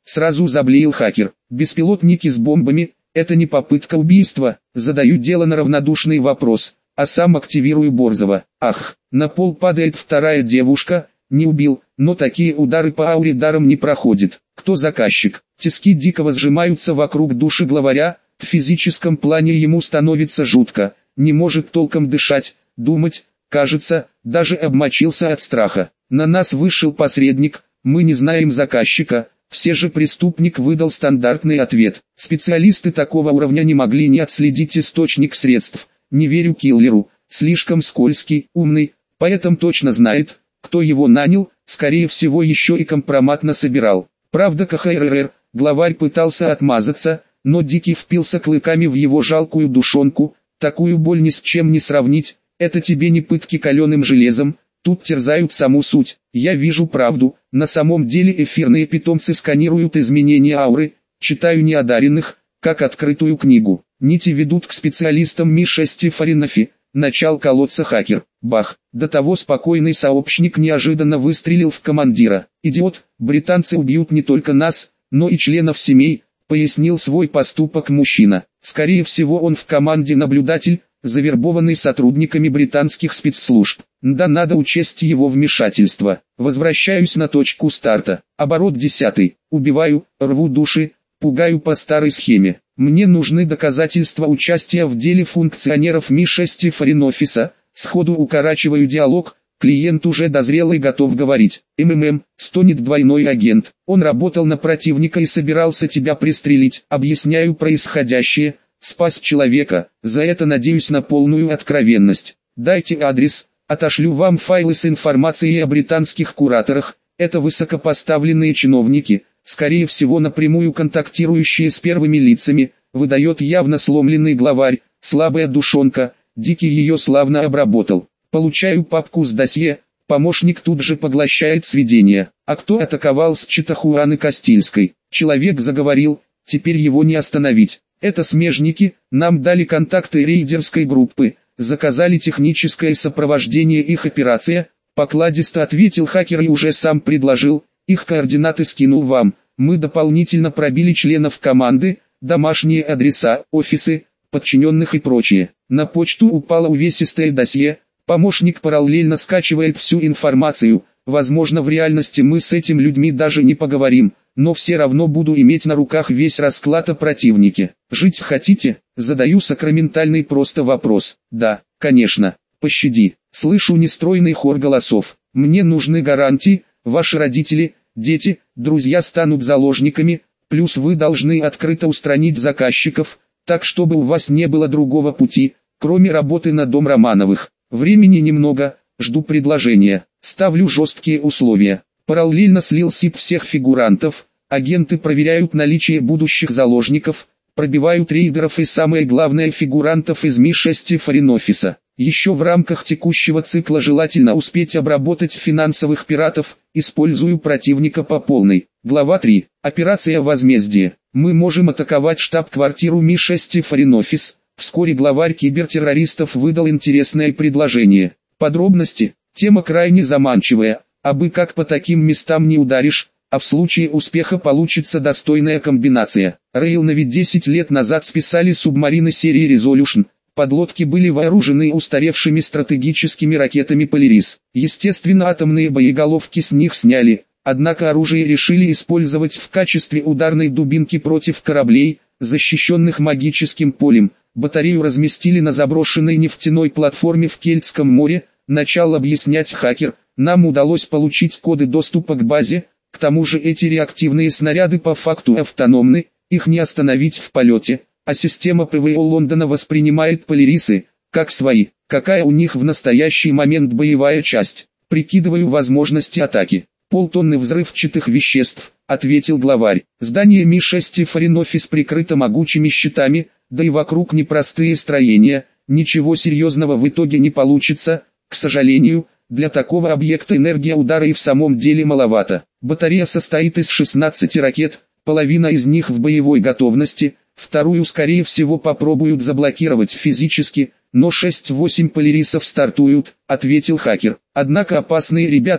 [SPEAKER 1] Сразу заблеял хакер. Беспилотники с бомбами – это не попытка убийства. Задаю дело на равнодушный вопрос, а сам активирую Борзова. Ах, на пол падает вторая девушка. Не убил, но такие удары по ауре даром не проходят. Кто заказчик? Тиски дико сжимаются вокруг души главаря. В физическом плане ему становится жутко. Не может толком дышать, думать. Кажется, даже обмочился от страха. На нас вышел посредник, мы не знаем заказчика. Все же преступник выдал стандартный ответ. Специалисты такого уровня не могли не отследить источник средств. Не верю киллеру, слишком скользкий, умный, поэтому точно знает, кто его нанял, скорее всего еще и компромат насобирал. Правда КХРР, главарь пытался отмазаться, но Дикий впился клыками в его жалкую душонку. Такую боль ни с чем не сравнить, это тебе не пытки каленым железом. Тут терзают саму суть. Я вижу правду, на самом деле эфирные питомцы сканируют изменения ауры, читаю неодаренных, как открытую книгу. Нити ведут к специалистам Ми шесть Фаринофи. Начал колоться хакер. Бах, до того спокойный сообщник неожиданно выстрелил в командира. Идиот, британцы убьют не только нас, но и членов семей, пояснил свой поступок мужчина. Скорее всего он в команде наблюдатель, завербованный сотрудниками британских спецслужб. Да, надо учесть его вмешательство. Возвращаюсь на точку старта. Оборот десятый. Убиваю, рву души, пугаю по старой схеме. Мне нужны доказательства участия в деле функционеров Ми шесть Фаринофиса. Сходу укорачиваю диалог. Клиент уже дозрел и готов говорить. МММ, стонет двойной агент. Он работал на противника и собирался тебя пристрелить. Объясняю происходящее. Спас человека, за это надеюсь на полную откровенность. Дайте адрес, отошлю вам файлы с информацией о британских кураторах. Это высокопоставленные чиновники, скорее всего напрямую контактирующие с первыми лицами, выдает явно сломленный главарь, слабая душонка. Дикий ее славно обработал. Получаю папку с досье, помощник тут же поглощает сведения. А кто атаковал с Читахуаны Кастильской? Человек заговорил, теперь его не остановить. Это смежники, нам дали контакты рейдерской группы, заказали техническое сопровождение их операция, покладисто ответил хакер и уже сам предложил, их координаты скинул вам. Мы дополнительно пробили членов команды, домашние адреса, офисы, подчиненных и прочее. На почту упало увесистое досье, помощник параллельно скачивает всю информацию, возможно в реальности мы с этими людьми даже не поговорим. Но все равно буду иметь на руках весь расклад о противнике. Жить хотите? Задаю сакраментальный просто вопрос. Да, конечно. Пощади. Слышу нестройный хор голосов. Мне нужны гарантии. Ваши родители, дети, друзья станут заложниками. Плюс вы должны открыто устранить заказчиков, так чтобы у вас не было другого пути, кроме работы на дом Романовых. Времени немного. Жду предложения. Ставлю жесткие условия. Параллельно слил СИП всех фигурантов, агенты проверяют наличие будущих заложников, пробивают рейдеров и самое главное фигурантов из Ми шесть Фаринофиса. Еще в рамках текущего цикла желательно успеть обработать финансовых пиратов, использую противника по полной. Глава три. Операция возмездие. Мы можем атаковать штаб-квартиру Ми шесть Фаринофис. Вскоре главарь кибертеррористов выдал интересное предложение. Подробности. Тема крайне заманчивая. Абы как по таким местам не ударишь, а в случае успеха получится достойная комбинация. Рейлна ведь десять лет назад списали субмарины серии Resolution, подлодки были вооружены устаревшими стратегическими ракетами Polaris. Естественно атомные боеголовки с них сняли, однако оружие решили использовать в качестве ударной дубинки против кораблей, защищенных магическим полем. Батарею разместили на заброшенной нефтяной платформе в Кельтском море, начал объяснять хакер. Нам удалось получить коды доступа к базе, к тому же эти реактивные снаряды по факту автономны, их не остановить в полете, а система ПВО Лондона воспринимает полирисы, как свои. Какая у них в настоящий момент боевая часть? Прикидываю возможности атаки. Полтонны взрывчатых веществ, ответил главарь. Здание Ми шесть Фаринофис прикрыто могучими щитами, да и вокруг непростые строения, ничего серьезного в итоге не получится, к сожалению. Для такого объекта энергия удара и в самом деле маловато. Батарея состоит из шестнадцати ракет, половина из них в боевой готовности, вторую скорее всего попробуют заблокировать физически, но шесть-восемь полирисов стартуют, ответил хакер. Однако опасные ребята,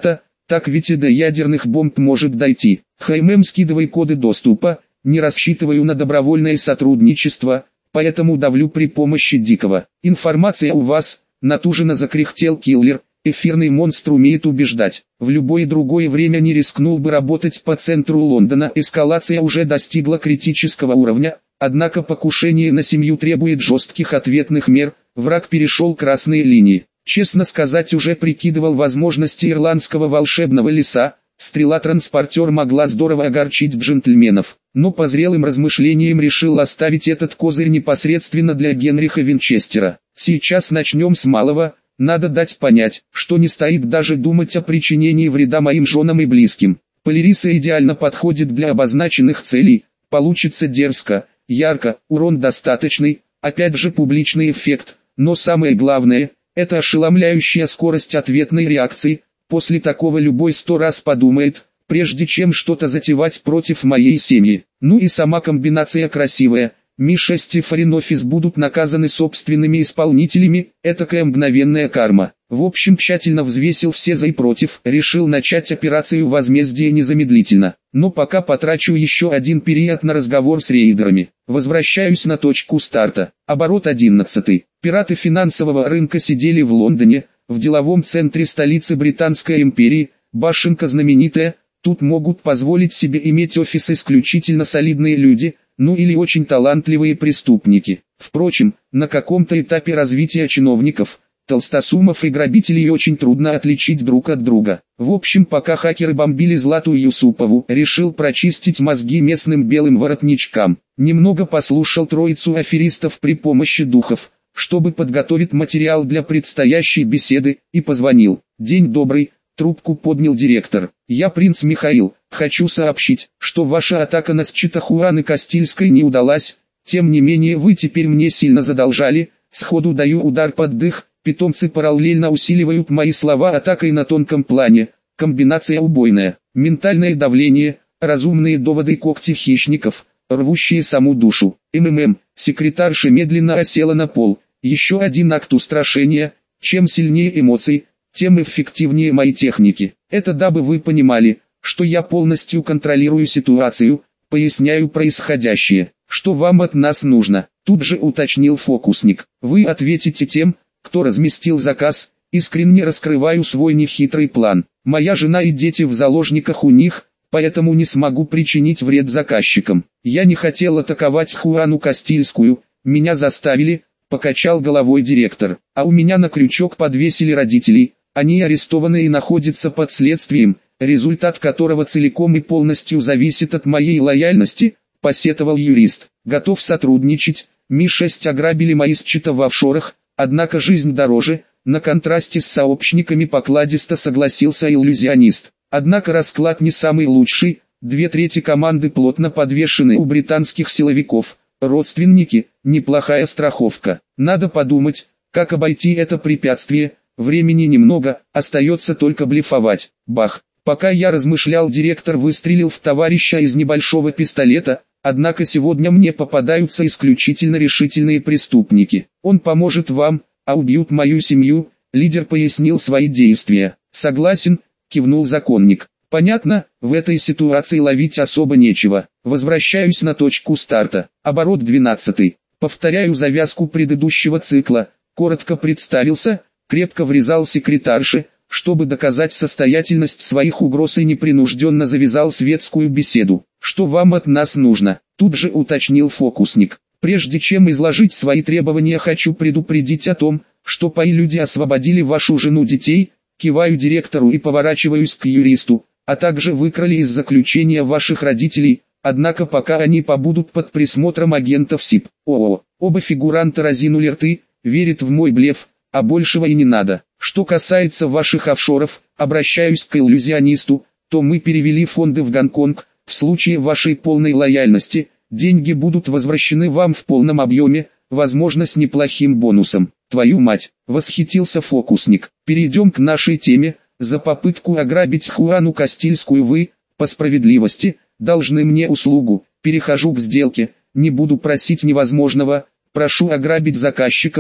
[SPEAKER 1] Так ведь и до ядерных бомб может дойти. ХММ, скидывай коды доступа, не рассчитываю на добровольное сотрудничество, поэтому давлю при помощи дикого. Информация у вас, натужно закряхтел киллер. Эфирный монстр умеет убеждать. В любое другое время не рискнул бы работать по центру Лондона. Эскалация уже достигла критического уровня, однако покушение на семью требует жестких ответных мер. Враг перешел красные линии. Честно сказать, уже прикидывал возможности ирландского волшебного леса. Стрела-транспортер могла здорово огорчить джентльменов, но по зрелым размышлениям решил оставить этот козырь непосредственно для Генриха Винчестера. Сейчас начнем с малого. Надо дать понять, что не стоит даже думать о причинении вреда моим женам и близким. Полириса идеально подходит для обозначенных целей, получится дерзко, ярко, урон достаточный, опять же публичный эффект, но самое главное, это ошеломляющая скорость ответной реакции. После такого любой сто раз подумает, прежде чем что-то затевать против моей семьи. Ну и сама комбинация красивая. Ми шесть и Foreign Office будут наказаны собственными исполнителями, этакая мгновенная карма. В общем, тщательно взвесил все за и против, решил начать операцию возмездия незамедлительно. Но пока потрачу еще один период на разговор с рейдерами. Возвращаюсь на точку старта. Оборот одиннадцатый. Пираты финансового рынка сидели в Лондоне, в деловом центре столицы Британской империи, башенка знаменитая. Тут могут позволить себе иметь офис исключительно солидные люди, ну или очень талантливые преступники. Впрочем, на каком-то этапе развития чиновников, толстосумов и грабителей очень трудно отличить друг от друга. В общем, пока хакеры бомбили Злату Юсупову, решил прочистить мозги местным белым воротничкам. Немного послушал троицу аферистов при помощи духов, чтобы подготовить материал для предстоящей беседы, и позвонил. «День добрый», трубку поднял директор. «Я принц Михаил, хочу сообщить, что ваша атака на счета Хуаны Кастильской не удалась, тем не менее вы теперь мне сильно задолжали, сходу даю удар под дых, питомцы параллельно усиливают мои слова атакой на тонком плане, комбинация убойная, ментальное давление, разумные доводы когти хищников, рвущие саму душу». МММ, секретарша медленно осела на пол, еще один акт устрашения, чем сильнее эмоций, тем эффективнее мои техники. Это дабы вы понимали, что я полностью контролирую ситуацию, поясняю происходящее. Что вам от нас нужно? Тут же уточнил фокусник. Вы ответите тем, кто разместил заказ. Искренне раскрываю свой нехитрый план. Моя жена и дети в заложниках у них, поэтому не смогу причинить вред заказчикам. Я не хотел атаковать Хуану Кастильскую, меня заставили, покачал головой директор. А у меня на крючок подвесили родителей. Они арестованы и находятся под следствием, результат которого целиком и полностью зависит от моей лояльности, посетовал юрист. Готов сотрудничать. Ми шесть ограбили мои счета в офшорах, однако жизнь дороже. На контрасте с сообщниками покладисто согласился иллюзионист. Однако расклад не самый лучший. Две трети команды плотно подвешены у британских силовиков. Родственники, неплохая страховка. Надо подумать, как обойти это препятствие. Времени немного, остается только блефовать. Бах! Пока я размышлял, директор выстрелил в товарища из небольшого пистолета, однако сегодня мне попадаются исключительно решительные преступники. Он поможет вам, а убьют мою семью, лидер пояснил свои действия. Согласен, кивнул законник. Понятно, в этой ситуации ловить особо нечего. Возвращаюсь на точку старта. Оборот двенадцатый. Повторяю завязку предыдущего цикла. Коротко представился, крепко врезал секретарше, чтобы доказать состоятельность своих угроз, и непринужденно завязал светскую беседу. Что вам от нас нужно? Тут же уточнил фокусник. Прежде чем изложить свои требования, хочу предупредить о том, что паи люди освободили вашу жену, детей, киваю директору и поворачиваюсь к юристу, а также выкрали из заключения ваших родителей, однако пока они побудут под присмотром агентов СИП. ООО. Оба фигуранта разинули рты, верят в мой блеф, а большего и не надо. Что касается ваших офшоров, обращаюсь к иллюзионисту, то мы перевели фонды в Гонконг. В случае вашей полной лояльности, деньги будут возвращены вам в полном объеме, возможно с неплохим бонусом. Твою мать, восхитился фокусник. Перейдем к нашей теме. За попытку ограбить Хуану Кастильскую вы, по справедливости, должны мне услугу. Перехожу к сделке, не буду просить невозможного, прошу ограбить заказчиков,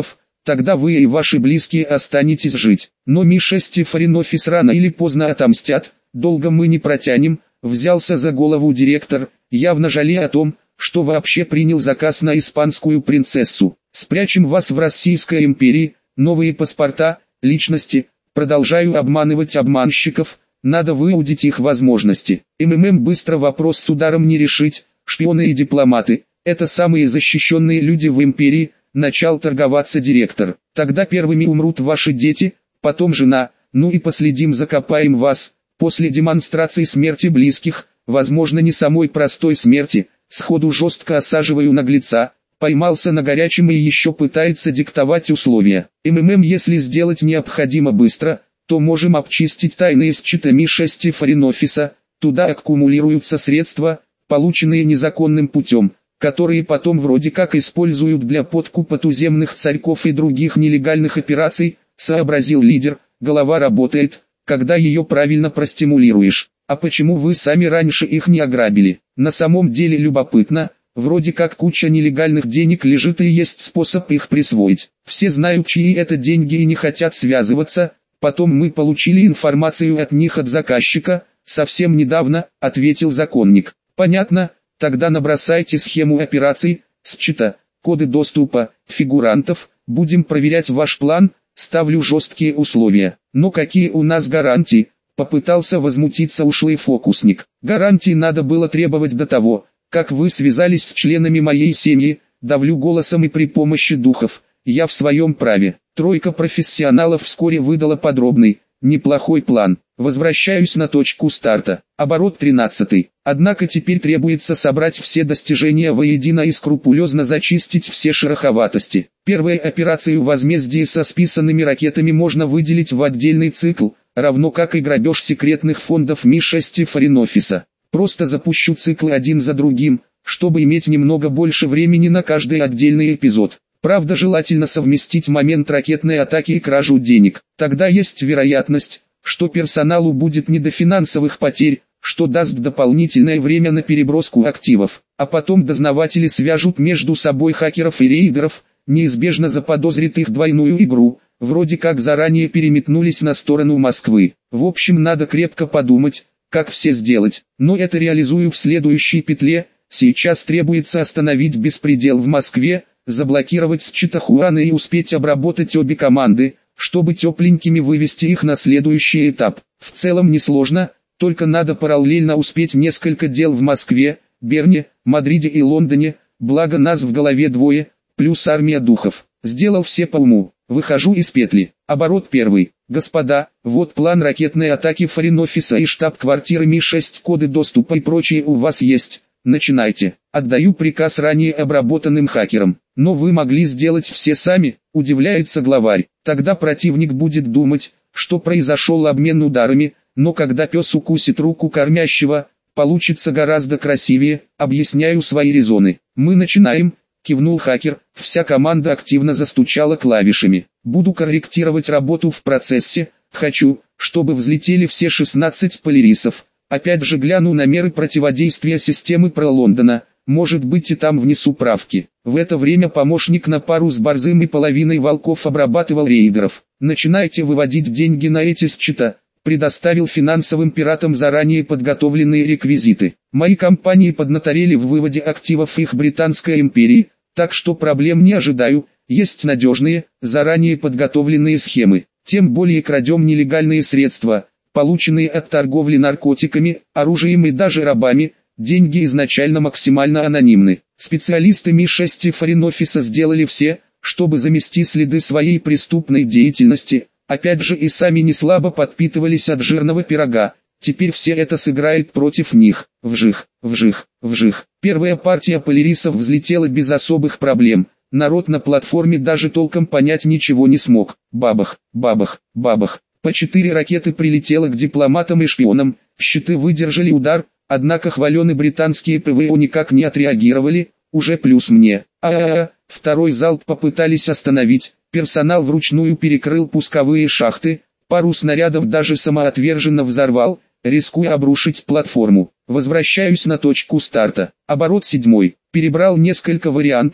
[SPEAKER 1] тогда вы и ваши близкие останетесь жить. Но Ми шесть и Foreign Office рано или поздно отомстят, долго мы не протянем, взялся за голову директор, явно жалея о том, что вообще принял заказ на испанскую принцессу. Спрячем вас в Российской империи, новые паспорта, личности, продолжаю обманывать обманщиков, надо выудить их возможности. МММ быстро вопрос с ударом не решить, шпионы и дипломаты, это самые защищенные люди в империи, начал торговаться директор. Тогда первыми умрут ваши дети, потом жена, ну и последим закопаем вас, после демонстрации смерти близких, возможно не самой простой смерти, сходу жестко осаживаю наглеца, поймался на горячем и еще пытается диктовать условия. МММ если сделать необходимо быстро, то можем обчистить тайные счета Ми шесть и Foreign Office, туда аккумулируются средства, полученные незаконным путем, которые потом вроде как используют для подкупа туземных царьков и других нелегальных операций, сообразил лидер, голова работает, когда ее правильно простимулируешь. А почему вы сами раньше их не ограбили? На самом деле любопытно, вроде как куча нелегальных денег лежит и есть способ их присвоить. Все знают, чьи это деньги и не хотят связываться, потом мы получили информацию от них от заказчика, совсем недавно, ответил законник. Понятно, тогда набросайте схему операций, счета, коды доступа, фигурантов, будем проверять ваш план, ставлю жесткие условия. Но какие у нас гарантии? Попытался возмутиться ушлый фокусник. Гарантии надо было требовать до того, как вы связались с членами моей семьи, давлю голосом и при помощи духов, я в своем праве. Тройка профессионалов вскоре выдала подробный, неплохой план. Возвращаюсь на точку старта. Оборот тринадцатый. Однако теперь требуется собрать все достижения воедино и скрупулезно зачистить все шероховатости. Первую операцию возмездия со списанными ракетами можно выделить в отдельный цикл, равно как и грабеж секретных фондов Ми шесть и Foreign Office. Просто запущу циклы один за другим, чтобы иметь немного больше времени на каждый отдельный эпизод. Правда, желательно совместить момент ракетной атаки и кражу денег. Тогда есть вероятность, что персоналу будет не до финансовых потерь, что даст дополнительное время на переброску активов. А потом дознаватели свяжут между собой хакеров и рейдеров, неизбежно заподозрит их двойную игру, вроде как заранее переметнулись на сторону Москвы. В общем, надо крепко подумать, как все сделать. Но это реализую в следующей петле. Сейчас требуется остановить беспредел в Москве, заблокировать счета Хуана и успеть обработать обе команды, чтобы тепленькими вывести их на следующий этап. В целом несложно, только надо параллельно успеть несколько дел в Москве, Берне, Мадриде и Лондоне, благо нас в голове двое, плюс армия духов. Сделал все по уму, выхожу из петли. Оборот первый. Господа, вот план ракетной атаки Foreign Office и штаб-квартиры Ми шесть, коды доступа и прочее у вас есть. Начинайте. Отдаю приказ ранее обработанным хакерам. Но вы могли сделать все сами, удивляется главарь. Тогда противник будет думать, что произошел обмен ударами, но когда пес укусит руку кормящего, получится гораздо красивее, объясняю свои резоны. Мы начинаем, кивнул хакер, вся команда активно застучала клавишами. Буду корректировать работу в процессе, хочу, чтобы взлетели все шестнадцать полярисов. Опять же гляну на меры противодействия системы про Лондона, может быть и там внесу правки. В это время помощник на пару с Борзым и половиной волков обрабатывал рейдеров. Начинайте выводить деньги на эти счета, предоставил финансовым пиратам заранее подготовленные реквизиты. Мои компании поднаторели в выводе активов их Британской империи, так что проблем не ожидаю, есть надежные, заранее подготовленные схемы. Тем более крадем нелегальные средства, полученные от торговли наркотиками, оружием и даже рабами, деньги изначально максимально анонимны. Специалисты Ми шесть и Foreign Office сделали все, чтобы замести следы своей преступной деятельности, опять же и сами не слабо подпитывались от жирного пирога. Теперь все это сыграет против них. Вжих, вжих, вжих. Первая партия полярисов взлетела без особых проблем. Народ на платформе даже толком понять ничего не смог. Бабах, бабах, бабах. По четыре ракеты прилетело к дипломатам и шпионам. Щиты выдержали удар, однако хваленые британские ПВО никак не отреагировали. Уже плюс мне. А-а-а, второй залп попытались остановить. Персонал вручную перекрыл пусковые шахты. Пару снарядов даже самоотверженно взорвал, рискуя обрушить платформу. Возвращаюсь на точку старта. Оборот седьмой. Перебрал несколько вариантов,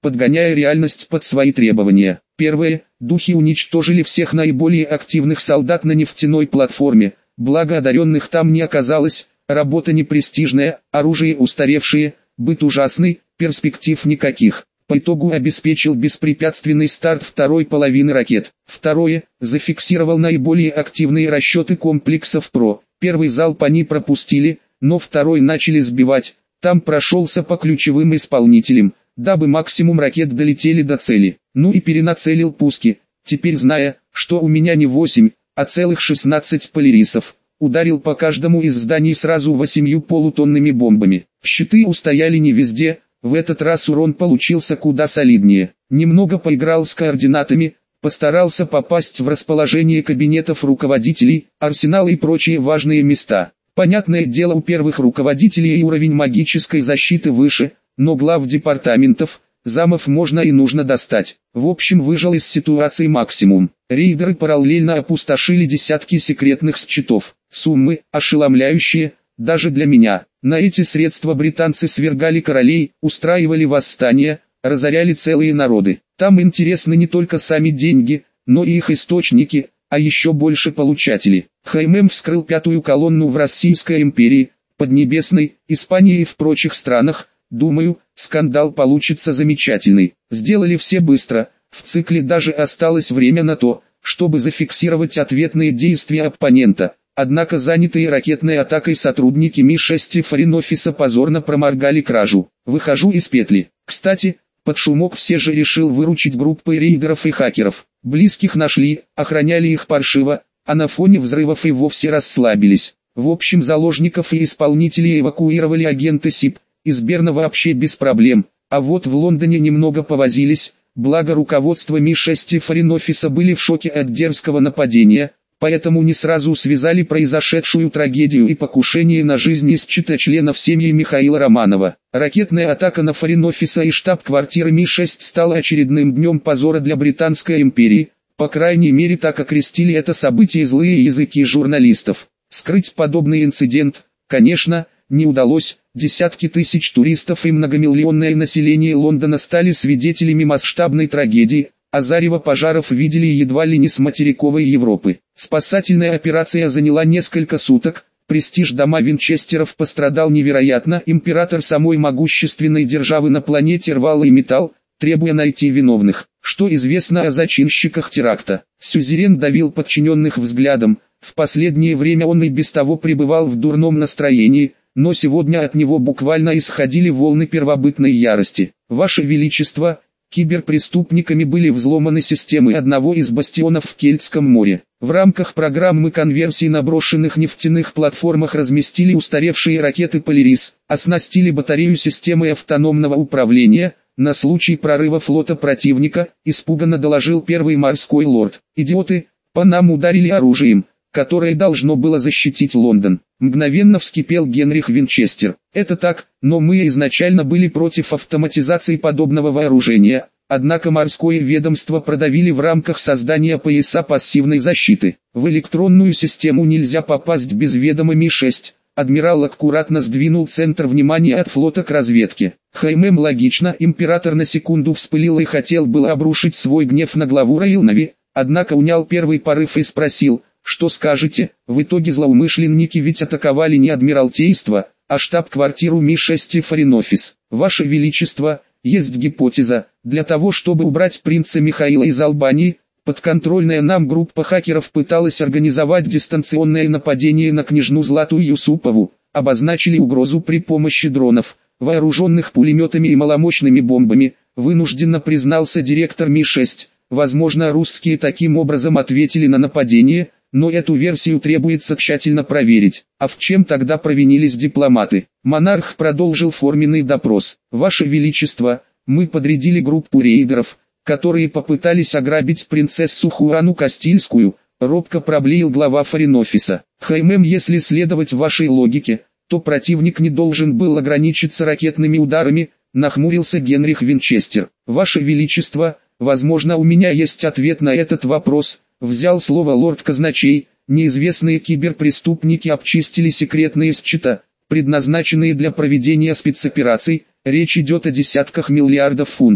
[SPEAKER 1] подгоняя реальность под свои требования. Первое. Духи уничтожили всех наиболее активных солдат на нефтяной платформе, благо одаренных там не оказалось, работа непрестижная, оружие устаревшее, быт ужасный, перспектив никаких. По итогу обеспечил беспрепятственный старт второй половины ракет. Второе. Зафиксировал наиболее активные расчеты комплексов ПРО. Первый залп они пропустили, но второй начали сбивать. Там прошелся по ключевым исполнителям, дабы максимум ракет долетели до цели. Ну и перенацелил пуски. Теперь, зная, что у меня не восемь, а целых шестнадцать полярисов, ударил по каждому из зданий сразу восемью полутонными бомбами. Щиты устояли не везде. В этот раз урон получился куда солиднее. Немного поиграл с координатами, постарался попасть в расположение кабинетов руководителей, арсенала и прочие важные места. Понятное дело, у первых руководителей и уровень магической защиты выше, но глав департаментов, замов можно и нужно достать. В общем, выжал из ситуации максимум. Рейдеры параллельно опустошили десятки секретных счетов. Суммы ошеломляющие, даже для меня. На эти средства британцы свергали королей, устраивали восстания, разоряли целые народы. Там интересны не только сами деньги, но и их источники, а еще больше получатели. Хаймем вскрыл пятую колонну в Российской империи, Поднебесной, Испании и в прочих странах. Думаю, скандал получится замечательный. Сделали все быстро, в цикле даже осталось время на то, чтобы зафиксировать ответные действия оппонента. Однако занятые ракетной атакой сотрудники Ми шесть и Foreign Office позорно проморгали кражу. Выхожу из петли. Кстати, под шумок все же решил выручить группы рейдеров и хакеров. Близких нашли, охраняли их паршиво, а на фоне взрывов и вовсе расслабились. В общем, заложников и исполнителей эвакуировали агенты СИП, из Берна вообще без проблем, а вот в Лондоне немного повозились, благо руководство Ми шесть и Foreign Office были в шоке от дерзкого нападения, поэтому не сразу связали произошедшую трагедию и покушение на жизнь из числа членов семьи Михаила Романова. Ракетная атака на Foreign Office и штаб-квартиры Ми шесть стала очередным днем позора для Британской империи, по крайней мере так окрестили это событие злые языки журналистов. Скрыть подобный инцидент, конечно, не удалось. Десятки тысяч туристов и многомиллионное население Лондона стали свидетелями масштабной трагедии, а зарево пожаров видели едва ли не с материковой Европы. Спасательная операция заняла несколько суток, престиж дома Винчестеров пострадал невероятно, император самой могущественной державы на планете рвал и металл, требуя найти виновных. Что известно о зачинщиках теракта? Сюзерен давил подчиненных взглядом, в последнее время он и без того пребывал в дурном настроении, но сегодня от него буквально исходили волны первобытной ярости. Ваше Величество, киберпреступниками были взломаны системы одного из бастионов в Кельтском море. В рамках программы конверсии на брошенных нефтяных платформах разместили устаревшие ракеты «Полярис», оснастили батарею системой автономного управления. На случай прорыва флота противника, испуганно доложил первый морской лорд. Идиоты, по нам ударили оружием, которое должно было защитить Лондон. Мгновенно вскипел Генрих Винчестер. Это так, но мы изначально были против автоматизации подобного вооружения, однако морское ведомство продавили в рамках создания пояса пассивной защиты. В электронную систему нельзя попасть без ведома Ми шесть. Адмирал аккуратно сдвинул центр внимания от флота к разведке. Хаймем логично, император на секунду вспылил и хотел было обрушить свой гнев на главу Раилнави, однако унял первый порыв и спросил: что скажете? В итоге злоумышленники ведь атаковали не Адмиралтейство, а штаб-квартиру Ми шесть и Foreign Office. Ваше Величество, есть гипотеза, для того чтобы убрать принца Михаила из Албании, подконтрольная нам группа хакеров пыталась организовать дистанционное нападение на княжну Златую Юсупову, обозначили угрозу при помощи дронов, вооруженных пулеметами и маломощными бомбами, вынужденно признался директор Ми шесть. Возможно, русские таким образом ответили на нападение, но эту версию требуется тщательно проверить. А в чем тогда провинились дипломаты? Монарх продолжил форменный допрос. Ваше Величество, мы подрядили группу рейдеров, которые попытались ограбить принцессу Хуану Кастильскую, робко проблеял глава Foreign Office. Хаймем, если следовать вашей логике, то противник не должен был ограничиться ракетными ударами, нахмурился Генрих Винчестер. Ваше Величество, возможно, у меня есть ответ на этот вопрос, взял слово лорд-казначей. Неизвестные киберпреступники обчистили секретные счета, предназначенные для проведения спецопераций, речь идет о десятках миллиардов фунтов.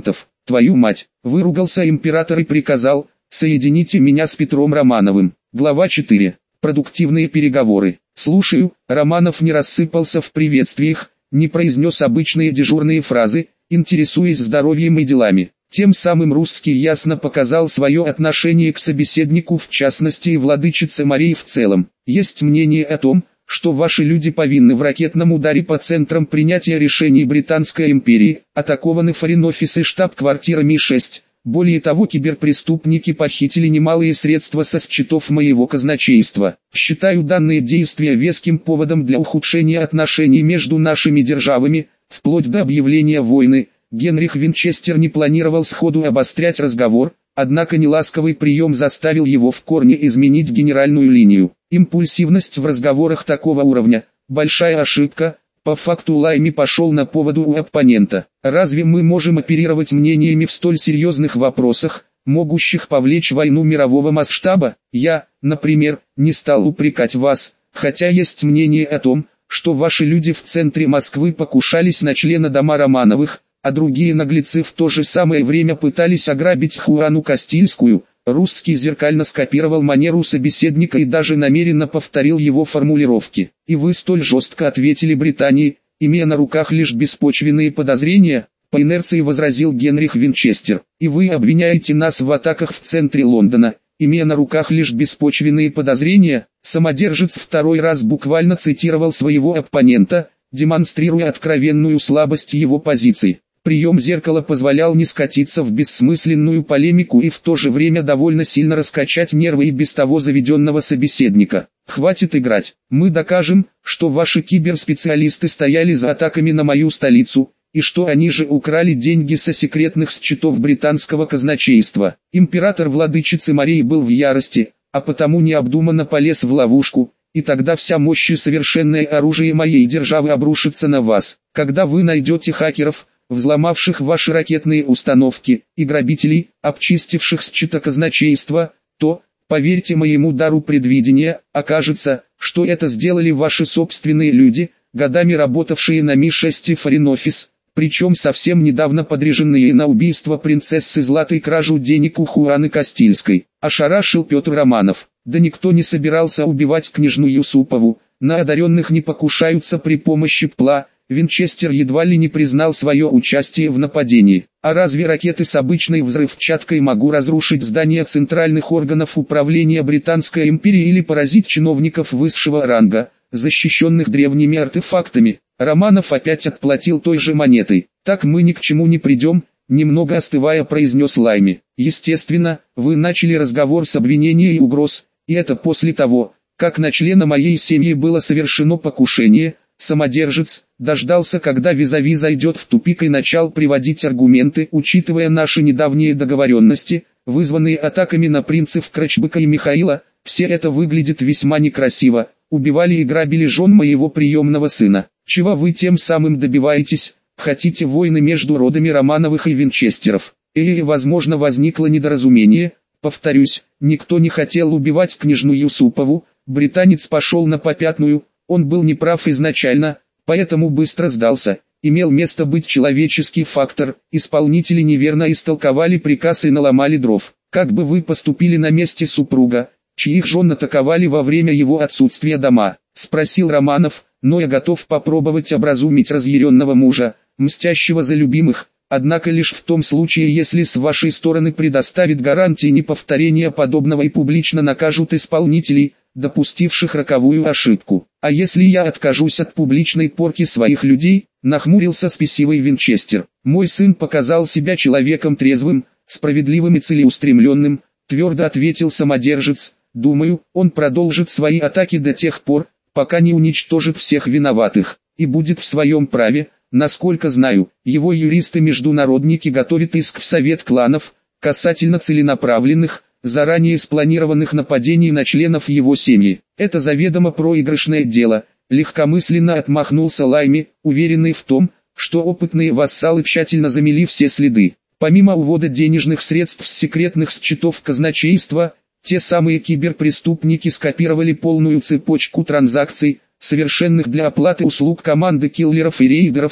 [SPEAKER 1] Твою мать, выругался император и приказал: соедините меня с Петром Романовым. Глава четыре. Продуктивные переговоры. Слушаю. Романов не рассыпался в приветствиях, не произнес обычные дежурные фразы, интересуясь здоровьем и делами. Тем самым русский ясно показал свое отношение к собеседнику, в частности и владычице Марии в целом. Есть мнение о том, что ваши люди повинны в ракетном ударе по центрам принятия решений Британской империи, атакованы форин-офис и штаб-квартира Ми шесть. Более того, киберпреступники похитили немалые средства со счетов моего казначейства. Считаю данные действия веским поводом для ухудшения отношений между нашими державами, вплоть до объявления войны. Генрих Винчестер не планировал сходу обострять разговор, однако неласковый прием заставил его в корне изменить генеральную линию. Импульсивность в разговорах такого уровня – большая ошибка. По факту Лайми пошел на поводу у оппонента. Разве мы можем оперировать мнениями в столь серьезных вопросах, могущих повлечь войну мирового масштаба? Я, например, не стал упрекать вас, хотя есть мнение о том, что ваши люди в центре Москвы покушались на члена дома Романовых, а другие наглецы в то же самое время пытались ограбить Хуану Кастильскую. Русский зеркально скопировал манеру собеседника и даже намеренно повторил его формулировки. И вы столь жестко ответили Британии, имея на руках лишь беспочвенные подозрения, по инерции возразил Генрих Винчестер. И вы обвиняете нас в атаках в центре Лондона, имея на руках лишь беспочвенные подозрения. Самодержец второй раз буквально цитировал своего оппонента, демонстрируя откровенную слабость его позиций. Прием зеркала позволял не скатиться в бессмысленную полемику и в то же время довольно сильно раскачать нервы и без того заведенного собеседника. Хватит играть. Мы докажем, что ваши киберспециалисты стояли за атаками на мою столицу, и что они же украли деньги со секретных счетов британского казначейства. Император владычицы Марии был в ярости, а потому необдуманно полез в ловушку, и тогда вся мощь и совершенное оружие моей державы обрушится на вас. Когда вы найдете хакеров, взломавших ваши ракетные установки, и грабителей, обчистивших счета казначейства, то, поверьте моему дару предвидения, окажется, что это сделали ваши собственные люди, годами работавшие на Ми шесть и форин-офис, причем совсем недавно подряженные на убийство принцессы Златой и кражу денег у Хуаны Кастильской. Ошарашил Петр Романов. Да никто не собирался убивать княжну Юсупову, на одаренных не покушаются при помощи ПЛА. Винчестер едва ли не признал свое участие в нападении. А разве ракеты с обычной взрывчаткой могут разрушить здания центральных органов управления Британской империи или поразить чиновников высшего ранга, защищенных древними артефактами? Романов опять отплатил той же монетой. Так мы ни к чему не придем, немного остывая произнес Лайми. Естественно, вы начали разговор с обвинений и угроз, и это после того, как на члена моей семьи было совершено покушение. Самодержец дождался, когда визави зайдет в тупик и начал приводить аргументы, учитывая наши недавние договоренности, вызванные атаками на принцев Крачбыка и Михаила. Все это выглядит весьма некрасиво. Убивали и грабили жен моего приемного сына. Чего вы тем самым добиваетесь? Хотите войны между родами Романовых и Винчестеров? И, возможно, возникло недоразумение. Повторюсь, никто не хотел убивать княжну Юсупову. Британец пошел на попятную. Он был неправ изначально, поэтому быстро сдался. Имел место быть человеческий фактор, исполнители неверно истолковали приказ и наломали дров. Как бы вы поступили на месте супруга, чьих жен атаковали во время его отсутствия дома? Спросил Романов, но я готов попробовать образумить разъяренного мужа, мстящего за любимых, однако лишь в том случае, если с вашей стороны предоставит гарантии неповторения подобного и публично накажут исполнителей, допустивших роковую ошибку. А если я откажусь от публичной порки своих людей, нахмурился спесивый Винчестер. Мой сын показал себя человеком трезвым, справедливым и целеустремленным, твердо ответил самодержец. Думаю, он продолжит свои атаки до тех пор, пока не уничтожит всех виноватых, и будет в своем праве. Насколько знаю, его юристы-международники готовят иск в Совет кланов, касательно целенаправленных, заранее спланированных нападений на членов его семьи. Это заведомо проигрышное дело, легкомысленно отмахнулся Лайми, уверенный в том, что опытные вассалы тщательно замели все следы. Помимо увода денежных средств с секретных счетов казначейства, те самые киберпреступники скопировали полную цепочку транзакций, совершенных для оплаты услуг команды киллеров и рейдеров,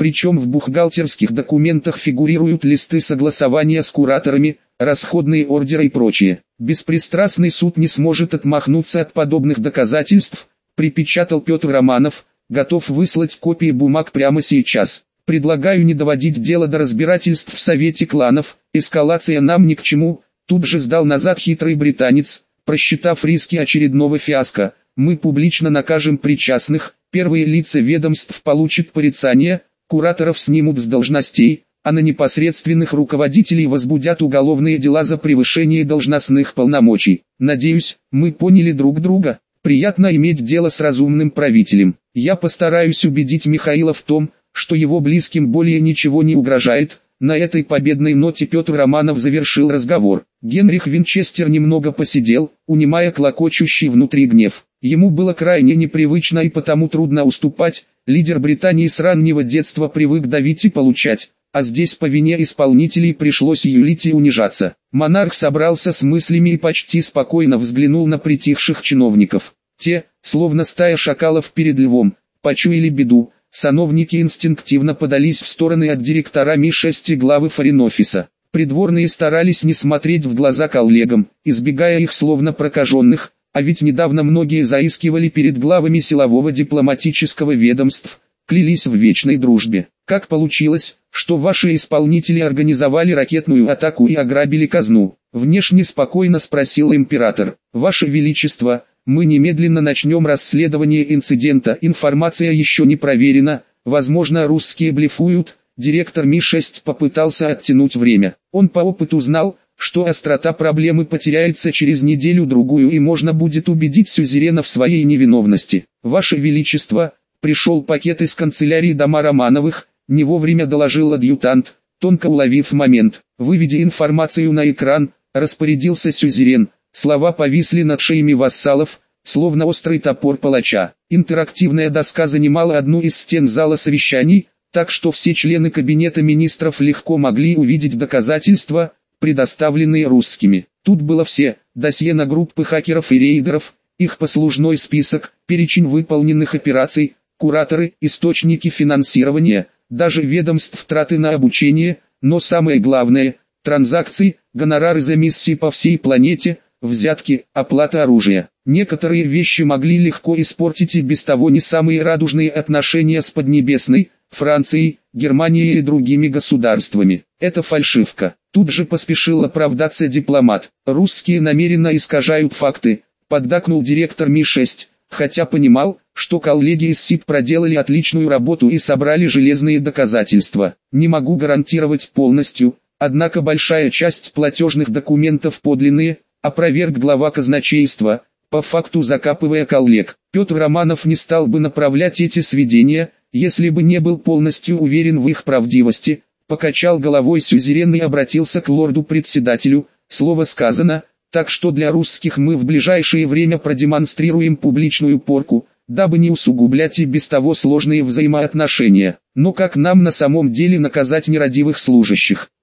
[SPEAKER 1] Причем в бухгалтерских документах фигурируют листы согласования с кураторами, расходные ордеры и прочее. Беспристрастный суд не сможет отмахнуться от подобных доказательств, припечатал Петр Романов, готов выслать копии бумаг прямо сейчас. Предлагаю не доводить дело до разбирательств в Совете кланов, эскалация нам ни к чему. Тут же сдал назад хитрый британец, просчитав риски очередного фиаско. Мы публично накажем причастных, первые лица ведомств получат порицание, кураторов снимут с должностей, а на непосредственных руководителей возбудят уголовные дела за превышение должностных полномочий. Надеюсь, мы поняли друг друга. Приятно иметь дело с разумным правителем. Я постараюсь убедить Михаила в том, что его близким более ничего не угрожает. На этой победной ноте Петр Романов завершил разговор. Генрих Винчестер немного посидел, унимая клокочущий внутри гнев. Ему было крайне непривычно и потому трудно уступать. Лидер Британии с раннего детства привык давить и получать, а здесь по вине исполнителей пришлось юлить и унижаться. Монарх собрался с мыслями и почти спокойно взглянул на притихших чиновников. Те, словно стая шакалов перед львом, почуяли беду. Сановники инстинктивно подались в стороны от директора Ми шесть и главы форин-офиса. Придворные старались не смотреть в глаза коллегам, избегая их словно прокаженных, а ведь недавно многие заискивали перед главами силового дипломатического ведомств, клялись в вечной дружбе. Как получилось, что ваши исполнители организовали ракетную атаку и ограбили казну? Внешне спокойно спросил император. Ваше Величество, мы немедленно начнем расследование инцидента. Информация еще не проверена, возможно, русские блефуют. Директор Ми шесть попытался оттянуть время. Он по опыту знал, что острота проблемы потеряется через неделю-другую и можно будет убедить сюзерена в своей невиновности. Ваше Величество, пришел пакет из канцелярии дома Романовых, не вовремя доложил адъютант, тонко уловив момент. Выведя информацию на экран, распорядился сюзерен. Слова повисли над шеями вассалов, словно острый топор палача. Интерактивная доска занимала одну из стен зала совещаний, так что все члены кабинета министров легко могли увидеть доказательства, предоставленные русскими. Тут было все: досье на группы хакеров и рейдеров, их послужной список, перечень выполненных операций, кураторы, источники финансирования, даже ведомств траты на обучение, но самое главное – транзакции, гонорары за миссии по всей планете, взятки, оплата оружия. Некоторые вещи могли легко испортить и без того не самые радужные отношения с Поднебесной, Францией, Германией и другими государствами. Это фальшивка. Тут же поспешил оправдаться дипломат. Русские намеренно искажают факты, поддакнул директор Ми шесть, хотя понимал, что коллеги из СИП проделали отличную работу и собрали железные доказательства. Не могу гарантировать полностью, однако большая часть платежных документов подлинные, опроверг глава казначейства, по факту закапывая коллег. Петр Романов не стал бы направлять эти сведения, если бы не был полностью уверен в их правдивости. Покачал головой сюзерен и обратился к лорду-председателю. Слово сказано, так что для русских мы в ближайшее время продемонстрируем публичную порку, дабы не усугублять и без того сложные взаимоотношения. Но как нам на самом деле наказать нерадивых служащих?